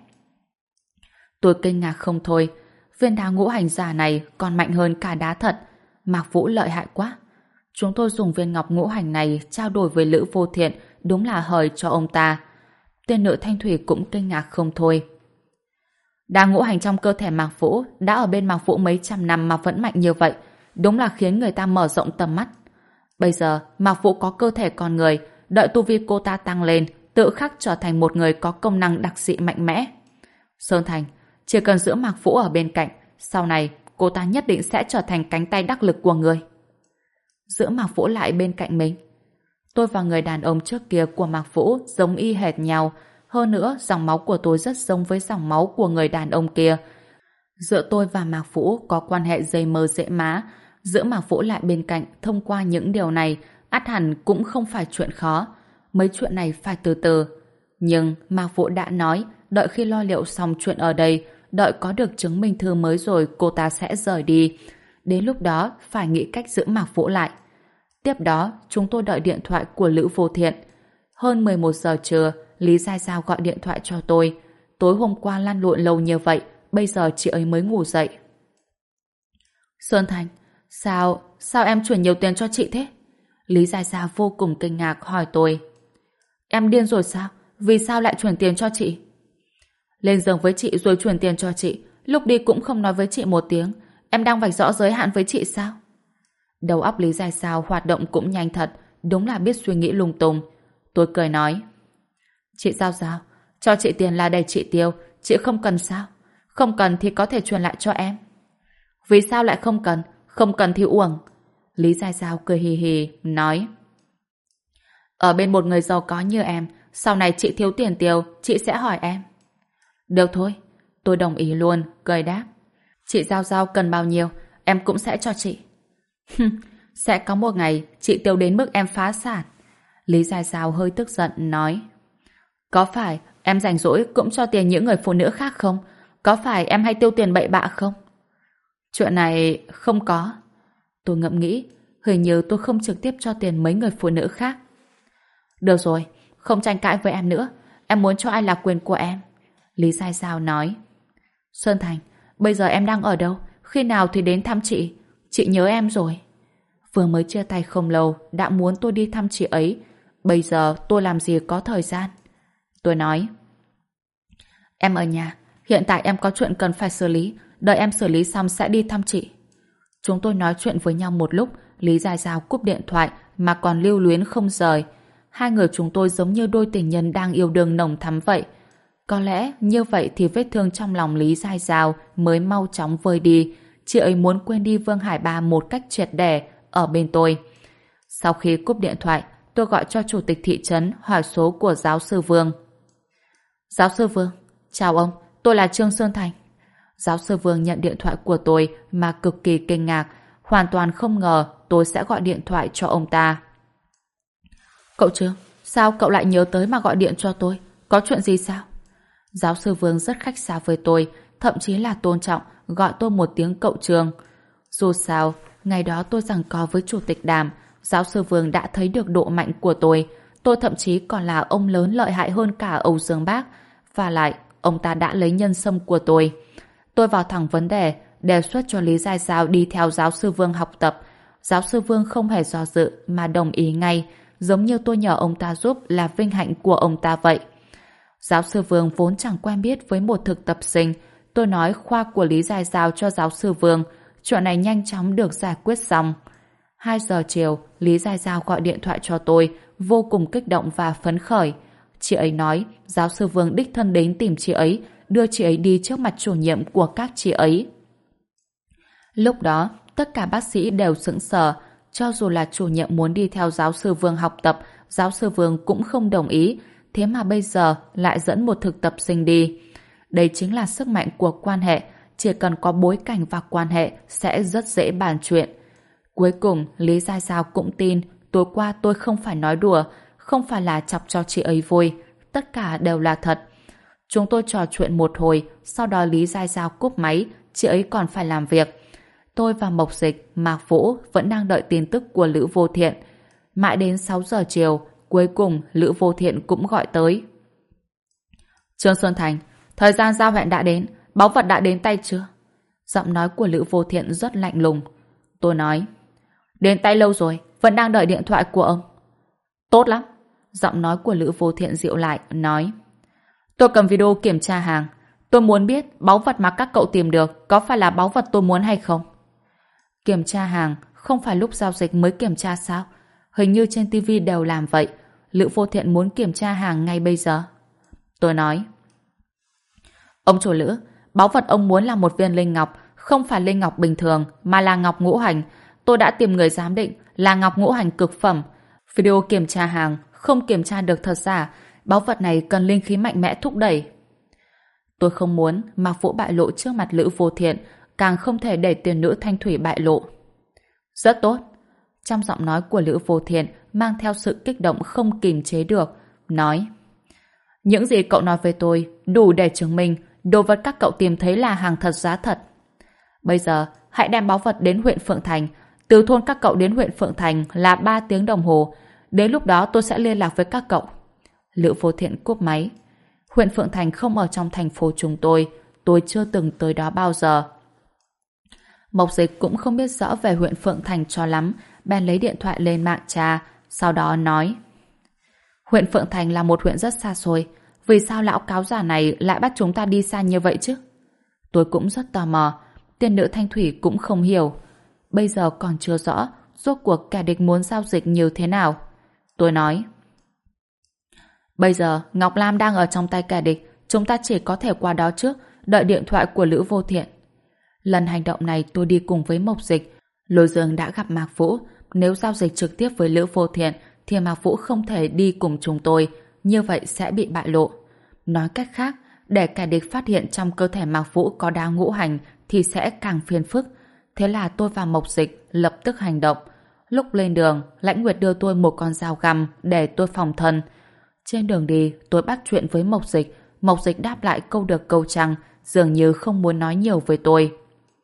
Tôi kinh ngạc không thôi, viên đá ngũ hành giả này còn mạnh hơn cả đá thật. Mạc Vũ lợi hại quá. Chúng tôi dùng viên ngọc ngũ hành này trao đổi với Lữ Vô Thiện, đúng là hời cho ông ta. Tiên nữ Thanh Thủy cũng kinh ngạc không thôi. Đá ngũ hành trong cơ thể Mạc Vũ đã ở bên Mạc Vũ mấy trăm năm mà vẫn mạnh như vậy, đúng là khiến người ta mở rộng tầm mắt. Bây giờ Mạc Vũ có cơ thể con người, đợi tu vi cô ta tăng lên, tự khắc trở thành một người có công năng đặc dị mạnh mẽ. Sơn Thành, chỉ cần giữ Mạc Vũ ở bên cạnh, sau này cô ta nhất định sẽ trở thành cánh tay đắc lực của người. Giữ Mạc Vũ lại bên cạnh mình. Tôi và người đàn ông trước kia của Mạc Vũ giống y hệt nhau. Hơn nữa, dòng máu của tôi rất giống với dòng máu của người đàn ông kia. Giữa tôi và Mạc Vũ có quan hệ dây mơ dễ má. Giữ Mạc Vũ lại bên cạnh thông qua những điều này, ắt hẳn cũng không phải chuyện khó. Mấy chuyện này phải từ từ. Nhưng Mạc Vũ đã nói, đợi khi lo liệu xong chuyện ở đây, đợi có được chứng minh thư mới rồi cô ta sẽ rời đi. Đến lúc đó, phải nghĩ cách giữ Mạc Vũ lại. Tiếp đó, chúng tôi đợi điện thoại của Lữ Vô Thiện. Hơn 11 giờ trưa, Lý Gia Giao gọi điện thoại cho tôi. Tối hôm qua lăn lộn lâu như vậy, bây giờ chị ấy mới ngủ dậy. Sơn Thành, sao em chuyển nhiều tiền cho chị thế? Lý Gia Giao vô cùng kinh ngạc hỏi tôi. Em điên rồi sao? Vì sao lại chuyển tiền cho chị? Lên giường với chị rồi chuyển tiền cho chị. Lúc đi cũng không nói với chị một tiếng. Em đang vạch rõ giới hạn với chị sao? Đầu óc Lý Giai Sao hoạt động cũng nhanh thật. Đúng là biết suy nghĩ lung tung. Tôi cười nói. Chị sao sao? Cho chị tiền là để chị tiêu. Chị không cần sao? Không cần thì có thể truyền lại cho em. Vì sao lại không cần? Không cần thì uổng. Lý Giai Sao cười hì hì, nói. Ở bên một người giàu có như em, sau này chị thiếu tiền tiêu, chị sẽ hỏi em. Được thôi. Tôi đồng ý luôn, cười đáp. Chị Giao Giao cần bao nhiêu, em cũng sẽ cho chị. Sẽ có một ngày chị tiêu đến mức em phá sản. Lý Giai Giao hơi tức giận, nói. Có phải em rảnh rỗi cũng cho tiền những người phụ nữ khác không? Có phải em hay tiêu tiền bậy bạ không? Chuyện này không có. Tôi ngẫm nghĩ, hình như tôi không trực tiếp cho tiền mấy người phụ nữ khác. Được rồi, không tranh cãi với em nữa. Em muốn cho ai là quyền của em. Lý Giai Giao nói. Sơn Thành, bây giờ em đang ở đâu? Khi nào thì đến thăm chị? Chị nhớ em rồi. Vừa mới chia tay không lâu, đã muốn tôi đi thăm chị ấy. Bây giờ tôi làm gì có thời gian? Tôi nói. Em ở nhà, hiện tại em có chuyện cần phải xử lý. Đợi em xử lý xong sẽ đi thăm chị. Chúng tôi nói chuyện với nhau một lúc, Lý Giai Giao cúp điện thoại mà còn lưu luyến không rời. Hai người chúng tôi giống như đôi tình nhân đang yêu đương nồng thắm vậy. Có lẽ như vậy thì vết thương trong lòng Lý Giai Giao mới mau chóng vơi đi. Chị ấy muốn quên đi Vương Hải Ba một cách triệt để ở bên tôi. Sau khi cúp điện thoại, tôi gọi cho chủ tịch thị trấn hỏi số của giáo sư Vương. Giáo sư Vương, chào ông, tôi là Trương Sơn Thành. Giáo sư Vương nhận điện thoại của tôi mà cực kỳ kinh ngạc, hoàn toàn không ngờ tôi sẽ gọi điện thoại cho ông ta. Cậu Trương, sao cậu lại nhớ tới mà gọi điện cho tôi? Có chuyện gì sao? Giáo sư Vương rất khách sáo với tôi, thậm chí là tôn trọng, gọi tôi một tiếng cậu Trương. Dù sao, ngày đó tôi giằng co với chủ tịch Đàm, giáo sư Vương đã thấy được độ mạnh của tôi thậm chí còn là ông lớn lợi hại hơn cả Âu Dương Bác, và lại, ông ta đã lấy nhân sâm của tôi. Tôi vào thẳng vấn đề, đề xuất cho Lý Giai Giao đi theo giáo sư Vương học tập. Giáo sư Vương không hề do dự mà đồng ý ngay, giống như tôi nhờ ông ta giúp là vinh hạnh của ông ta vậy. Giáo sư Vương vốn chẳng quen biết với một thực tập sinh. Tôi nói khoa của Lý Giai Giao cho giáo sư Vương. Chuyện này nhanh chóng được giải quyết xong. 2 giờ chiều, Lý Giai Giao gọi điện thoại cho tôi, vô cùng kích động và phấn khởi. Chị ấy nói giáo sư Vương đích thân đến tìm chị ấy, đưa chị ấy đi trước mặt chủ nhiệm của các chị ấy. Lúc đó, tất cả bác sĩ đều sững sờ. Cho dù là chủ nhiệm muốn đi theo giáo sư Vương học tập, giáo sư Vương cũng không đồng ý. Thế mà bây giờ lại dẫn một thực tập sinh đi. Đây chính là sức mạnh của quan hệ. Chỉ cần có bối cảnh và quan hệ sẽ rất dễ bàn chuyện. Cuối cùng, Lý Giai Giao cũng tin. Tối qua tôi không phải nói đùa, không phải là chọc cho chị ấy vui. Tất cả đều là thật. Chúng tôi trò chuyện một hồi, sau đó Lý Giai Giao cúp máy, chị ấy còn phải làm việc. Tôi và Mộc Dịch, Mạc Vũ vẫn đang đợi tin tức của Lữ Vô Thiện. Mãi đến 6 giờ chiều, cuối cùng Lữ Vô Thiện cũng gọi tới. Trương Xuân Thành, thời gian giao hẹn đã đến, báu vật đã đến tay chưa? Giọng nói của Lữ Vô Thiện rất lạnh lùng. Tôi nói, đến tay lâu rồi, vẫn đang đợi điện thoại của ông. Tốt lắm. Giọng nói của Lữ Vô Thiện dịu lại, nói, tôi cầm video kiểm tra hàng. Tôi muốn biết báu vật mà các cậu tìm được có phải là báu vật tôi muốn hay không? Kiểm tra hàng không phải lúc giao dịch mới kiểm tra sao? Hình như trên TV đều làm vậy. Lữ Vô Thiện muốn kiểm tra hàng ngay bây giờ. Tôi nói, ông chủ Lữ, báu vật ông muốn là một viên linh ngọc, không phải linh ngọc bình thường mà là ngọc ngũ hành. Tôi đã tìm người giám định là ngọc ngũ hành cực phẩm. Video kiểm tra hàng không kiểm tra được thật giả. Báu vật này cần linh khí mạnh mẽ thúc đẩy. Tôi không muốn Mạc Vũ bại lộ trước mặt Lữ Vô Thiện, càng không thể để tiền nữ Thanh Thủy bại lộ. Rất tốt. Trong giọng nói của Lữ Vô Thiện mang theo sự kích động không kìm chế được, nói, những gì cậu nói với tôi đủ để chứng minh đồ vật các cậu tìm thấy là hàng thật giá thật. Bây giờ hãy đem báu vật đến huyện Phượng Thành. Từ thôn các cậu đến huyện Phượng Thành là 3 tiếng đồng hồ. Đến lúc đó tôi sẽ liên lạc với các cậu. Lữ Vô Thiện cúp máy. Huyện Phượng Thành không ở trong thành phố chúng tôi chưa từng tới đó bao giờ. Mộc Dịch cũng không biết rõ về huyện Phượng Thành cho lắm, bèn lấy điện thoại lên mạng tra, sau đó nói, Huyện Phượng Thành là một huyện rất xa xôi. Vì sao lão cáo già này lại bắt chúng ta đi xa như vậy chứ? Tôi cũng rất tò mò. Tiên nữ Thanh Thủy cũng không hiểu. Bây giờ còn chưa rõ rốt cuộc kẻ địch muốn giao dịch như thế nào. Tôi nói, bây giờ Ngọc Lam đang ở trong tay kẻ địch, chúng ta chỉ có thể qua đó trước, đợi điện thoại của Lữ Vô Thiện. Lần hành động này tôi đi cùng với Mộc Dịch. Lôi Dương đã gặp Mạc Vũ. Nếu giao dịch trực tiếp với Lữ Vô Thiện thì Mạc Vũ không thể đi cùng chúng tôi, như vậy sẽ bị bại lộ. Nói cách khác, để kẻ địch phát hiện trong cơ thể Mạc Vũ có đá ngũ hành thì sẽ càng phiền phức. Thế là tôi và Mộc Dịch lập tức hành động. Lúc lên đường, Lãnh Nguyệt đưa tôi một con dao găm để tôi phòng thân. Trên đường đi, tôi bắt chuyện với Mộc Dịch. Mộc Dịch đáp lại câu được câu trăng, dường như không muốn nói nhiều với tôi.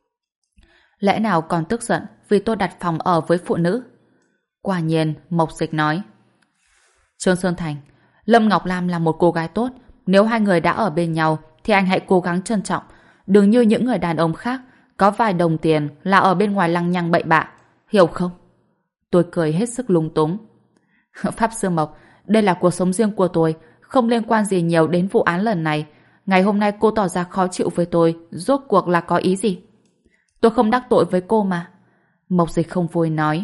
Lẽ nào còn tức giận vì tôi đặt phòng ở với phụ nữ? Quả nhiên, Mộc Dịch nói, Trương Sơn Thành, Lâm Ngọc Lam là một cô gái tốt. Nếu hai người đã ở bên nhau thì anh hãy cố gắng trân trọng. Đừng như những người đàn ông khác, có vài đồng tiền là ở bên ngoài lăng nhăng bậy bạ. Hiểu không? Tôi cười hết sức lung túng. Pháp Sư Mộc, đây là cuộc sống riêng của tôi, không liên quan gì nhiều đến vụ án lần này. Ngày hôm nay cô tỏ ra khó chịu với tôi, rốt cuộc là có ý gì? Tôi không đắc tội với cô mà. Mộc Dịch không vui nói.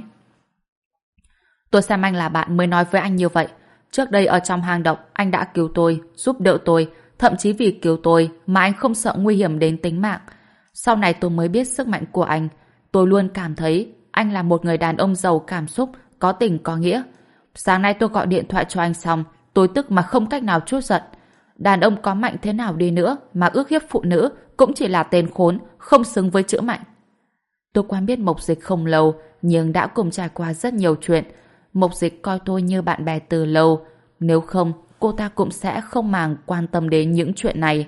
Tôi xem anh là bạn mới nói với anh như vậy. Trước đây ở trong hang động, anh đã cứu tôi, giúp đỡ tôi, thậm chí vì cứu tôi mà anh không sợ nguy hiểm đến tính mạng. Sau này tôi mới biết sức mạnh của anh. Tôi luôn cảm thấy anh là một người đàn ông giàu cảm xúc, có tình có nghĩa. Sáng nay tôi gọi điện thoại cho anh xong, tôi tức mà không cách nào trút giận. Đàn ông có mạnh thế nào đi nữa mà ước hiếp phụ nữ cũng chỉ là tên khốn, không xứng với chữ mạnh. Tôi quen biết Mộc Dịch không lâu, nhưng đã cùng trải qua rất nhiều chuyện. Mộc Dịch coi tôi như bạn bè từ lâu. Nếu không, cô ta cũng sẽ không màng quan tâm đến những chuyện này.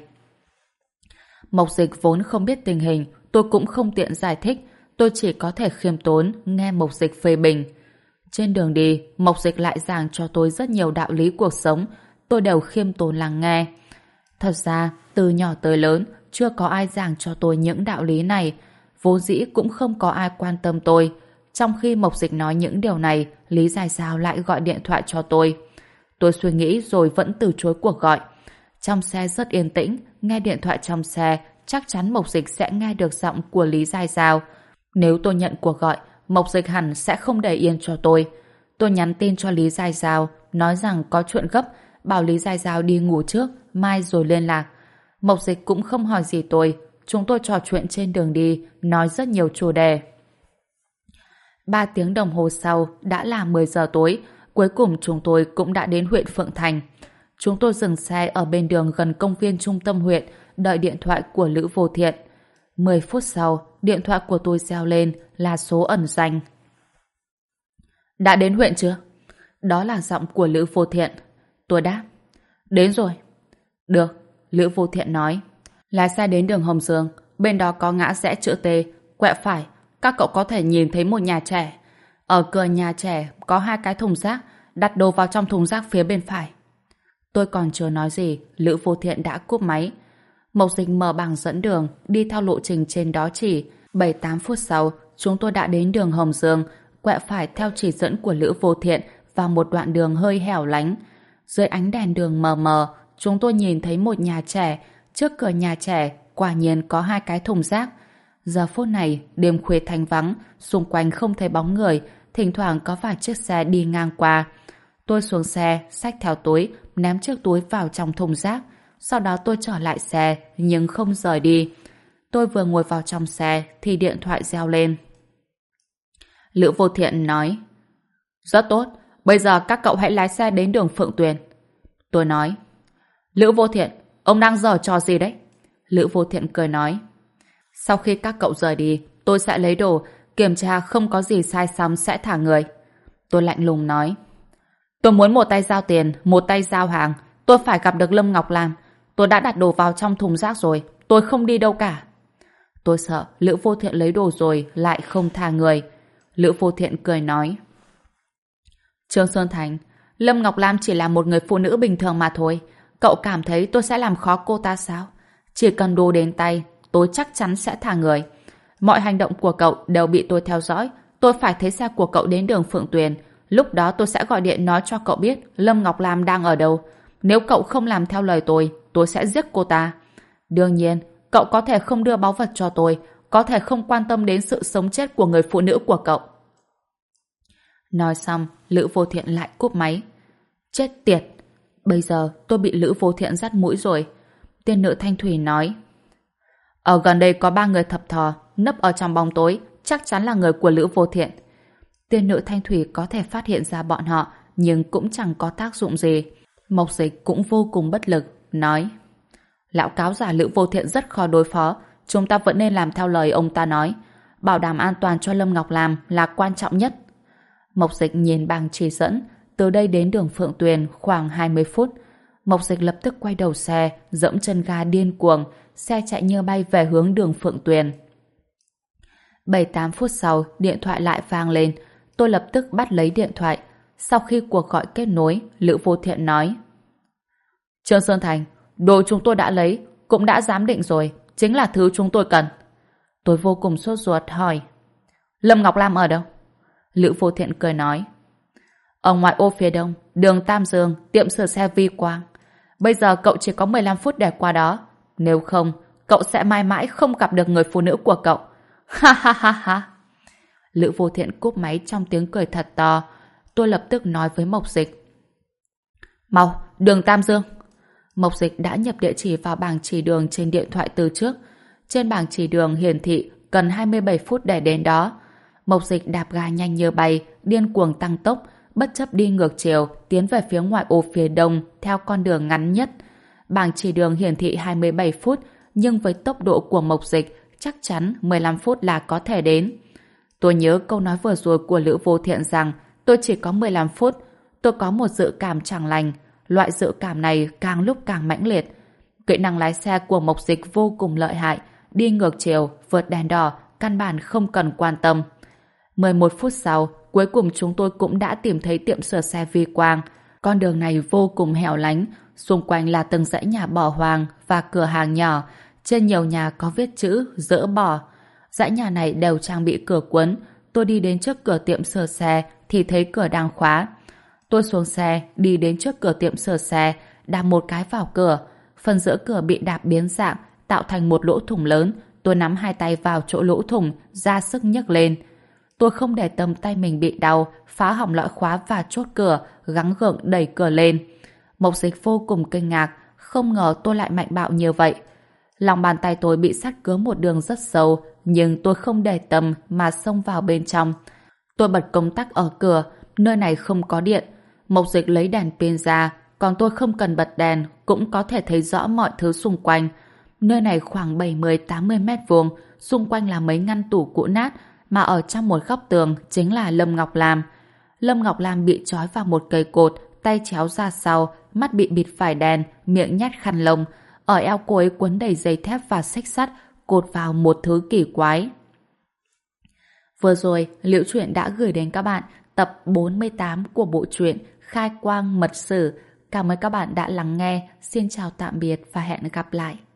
Mộc Dịch vốn không biết tình hình, tôi cũng không tiện giải thích. Tôi chỉ có thể khiêm tốn nghe Mộc Dịch phê bình. Trên đường đi, Mộc Dịch lại giảng cho tôi rất nhiều đạo lý cuộc sống. Tôi đều khiêm tốn lắng nghe. Thật ra, từ nhỏ tới lớn, chưa có ai giảng cho tôi những đạo lý này. Vốn dĩ cũng không có ai quan tâm tôi. Trong khi Mộc Dịch nói những điều này, Lý Giải Giao lại gọi điện thoại cho tôi. Tôi suy nghĩ rồi vẫn từ chối cuộc gọi. Trong xe rất yên tĩnh, nghe điện thoại trong xe, chắc chắn Mộc Dịch sẽ nghe được giọng của Lý Giải Giao. Nếu tôi nhận cuộc gọi, Mộc Dịch hẳn sẽ không để yên cho tôi. Tôi nhắn tin cho Lý Giải Giao, nói rằng có chuyện gấp, bảo Lý Giải Giao đi ngủ trước, mai rồi liên lạc. Mộc Dịch cũng không hỏi gì tôi. Chúng tôi trò chuyện trên đường đi, nói rất nhiều chủ đề. 3 tiếng đồng hồ sau, đã là 10 giờ tối. Cuối cùng chúng tôi cũng đã đến huyện Phượng Thành. Chúng tôi dừng xe ở bên đường gần công viên trung tâm huyện, đợi điện thoại của Lữ Vô Thiện. 10 phút sau, điện thoại của tôi reo lên là số ẩn danh. Đã đến huyện chưa? Đó là giọng của Lữ Vô Thiện. Tôi đáp. Đến rồi. Được, Lữ Vô Thiện nói. Lái xe đến đường Hồng Dương, bên đó có ngã rẽ chữ T, quẹo phải. Các cậu có thể nhìn thấy một nhà trẻ. Ở cửa nhà trẻ có 2 cái thùng rác, đặt đồ vào trong thùng rác phía bên phải. Tôi còn chưa nói gì, Lữ Vô Thiện đã cúp máy. Mộc Dịch mở bảng dẫn đường, đi theo lộ trình trên đó chỉ. 7-8 phút sau, chúng tôi đã đến đường Hồng Dương, quẹo phải theo chỉ dẫn của Lữ Vô Thiện vào một đoạn đường hơi hẻo lánh. Dưới ánh đèn đường mờ mờ, chúng tôi nhìn thấy một nhà trẻ. Trước cửa nhà trẻ, quả nhiên có 2 cái thùng rác. Giờ phút này, đêm khuya thanh vắng, xung quanh không thấy bóng người, thỉnh thoảng có vài chiếc xe đi ngang qua. Tôi xuống xe, xách theo túi, ném chiếc túi vào trong thùng rác. Sau đó tôi trở lại xe, nhưng không rời đi. Tôi vừa ngồi vào trong xe, thì điện thoại reo lên. Lữ Vô Thiện nói, rất tốt, bây giờ các cậu hãy lái xe đến đường Phượng Tuyền. Tôi nói, Lữ Vô Thiện, ông đang giở trò gì đấy? Lữ Vô Thiện cười nói, sau khi các cậu rời đi, tôi sẽ lấy đồ, kiểm tra không có gì sai sót sẽ thả người. Tôi lạnh lùng nói, tôi muốn một tay giao tiền, một tay giao hàng. Tôi phải gặp được Lâm Ngọc Lam. Tôi đã đặt đồ vào trong thùng rác rồi, tôi không đi đâu cả. Tôi sợ Lữ Vô Thiện lấy đồ rồi lại không thả người. Lữ Vô Thiện cười nói, Trương Sơn Thành, Lâm Ngọc Lam chỉ là một người phụ nữ bình thường mà thôi. Cậu cảm thấy tôi sẽ làm khó cô ta sao? Chỉ cần đồ đến tay, tôi chắc chắn sẽ thả người. Mọi hành động của cậu đều bị tôi theo dõi. Tôi phải thấy xe của cậu đến đường Phượng Tuyền. lúc đó tôi sẽ gọi điện nói cho cậu biết Lâm Ngọc Lam đang ở đâu. Nếu cậu không làm theo lời tôi sẽ giết cô ta. Đương nhiên, cậu có thể không đưa báu vật cho tôi, có thể không quan tâm đến sự sống chết của người phụ nữ của cậu. Nói xong, Lữ Vô Thiện lại cúp máy. Chết tiệt! Bây giờ tôi bị Lữ Vô Thiện dắt mũi rồi. Tiên nữ Thanh Thủy nói. Ở gần đây có 3 người thập thò, nấp ở trong bóng tối, chắc chắn là người của Lữ Vô Thiện. Tiên nữ Thanh Thủy có thể phát hiện ra bọn họ, nhưng cũng chẳng có tác dụng gì. Mộc Dịch cũng vô cùng bất lực, nói. Lão cáo già Lữ Vô Thiện rất khó đối phó, chúng ta vẫn nên làm theo lời ông ta nói. Bảo đảm an toàn cho Lâm Ngọc Lam là quan trọng nhất. Mộc Dịch nhìn bảng chỉ dẫn, từ đây đến đường Phượng Tuyền khoảng 20 phút. Mộc Dịch lập tức quay đầu xe, dẫm chân ga điên cuồng, xe chạy như bay về hướng đường Phượng Tuyền. 7-8 phút sau, điện thoại lại vang lên. Tôi lập tức bắt lấy điện thoại. Sau khi cuộc gọi kết nối, Lữ Vô Thiện nói. Trương Sơn Thành, đồ chúng tôi đã lấy, cũng đã giám định rồi, chính là thứ chúng tôi cần. Tôi vô cùng sốt ruột hỏi. Lâm Ngọc Lam ở đâu? Lữ Vô Thiện cười nói. Ở ngoại ô phía đông, đường Tam Dương, tiệm sửa xe Vi Quang. Bây giờ cậu chỉ có 15 phút để qua đó. Nếu không, cậu sẽ mãi mãi không gặp được người phụ nữ của cậu. Ha ha ha ha. Lữ Vô Thiện cúp máy trong tiếng cười thật to. Tôi lập tức nói với Mộc Dịch. Mau, đường Tam Dương. Mộc Dịch đã nhập địa chỉ vào bảng chỉ đường trên điện thoại từ trước. Trên bảng chỉ đường hiển thị cần 27 phút để đến đó. Mộc Dịch đạp ga nhanh như bay, điên cuồng tăng tốc, bất chấp đi ngược chiều, tiến về phía ngoại ô phía đông theo con đường ngắn nhất. Bảng chỉ đường hiển thị 27 phút, nhưng với tốc độ của Mộc Dịch, chắc chắn 15 phút là có thể đến. Tôi nhớ câu nói vừa rồi của Lữ Vô Thiện rằng tôi chỉ có 15 phút. Tôi có một dự cảm chẳng lành. Loại dự cảm này càng lúc càng mãnh liệt. Kỹ năng lái xe của Mộc Dịch vô cùng lợi hại. Đi ngược chiều, vượt đèn đỏ, căn bản không cần quan tâm. 11 phút sau, cuối cùng chúng tôi cũng đã tìm thấy tiệm sửa xe Vi Quang. Con đường này vô cùng hẻo lánh, xung quanh là từng dãy nhà bỏ hoang và cửa hàng nhỏ. Trên nhiều nhà có viết chữ dỡ bỏ. Dãy nhà này đều trang bị cửa cuốn. Tôi đi đến trước cửa tiệm sửa xe thì thấy cửa đang khóa. Tôi xuống xe, đi đến trước cửa tiệm sửa xe, đạp một cái vào cửa. Phần giữa cửa bị đạp biến dạng, tạo thành một lỗ thủng lớn. Tôi nắm hai tay vào chỗ lỗ thủng, ra sức nhấc lên. Tôi không để tâm tay mình bị đau, phá hỏng lõi khóa và chốt cửa, gắng gượng đẩy cửa lên. Mộc Dịch vô cùng kinh ngạc, không ngờ tôi lại mạnh bạo như vậy. Lòng bàn tay tôi bị sắt cứa một đường rất sâu, nhưng tôi không để tâm mà xông vào bên trong. Tôi bật công tắc ở cửa, nơi này không có điện. Mộc Dịch lấy đèn pin ra, còn tôi không cần bật đèn, cũng có thể thấy rõ mọi thứ xung quanh. Nơi này khoảng 70-80 mét vuông, xung quanh là mấy ngăn tủ cũ nát, mà ở trong một góc tường chính là Lâm Ngọc Lam. Lâm Ngọc Lam bị trói vào một cây cột, tay chéo ra sau, mắt bị bịt phải đèn, miệng nhét khăn lông. Ở eo cô ấy quấn đầy dây thép và xích sắt, cột vào một thứ kỳ quái. Vừa rồi, Liễu Chuyện đã gửi đến các bạn tập 48 của bộ truyện Khai Quang Mật Sử. Cảm ơn các bạn đã lắng nghe. Xin chào tạm biệt và hẹn gặp lại.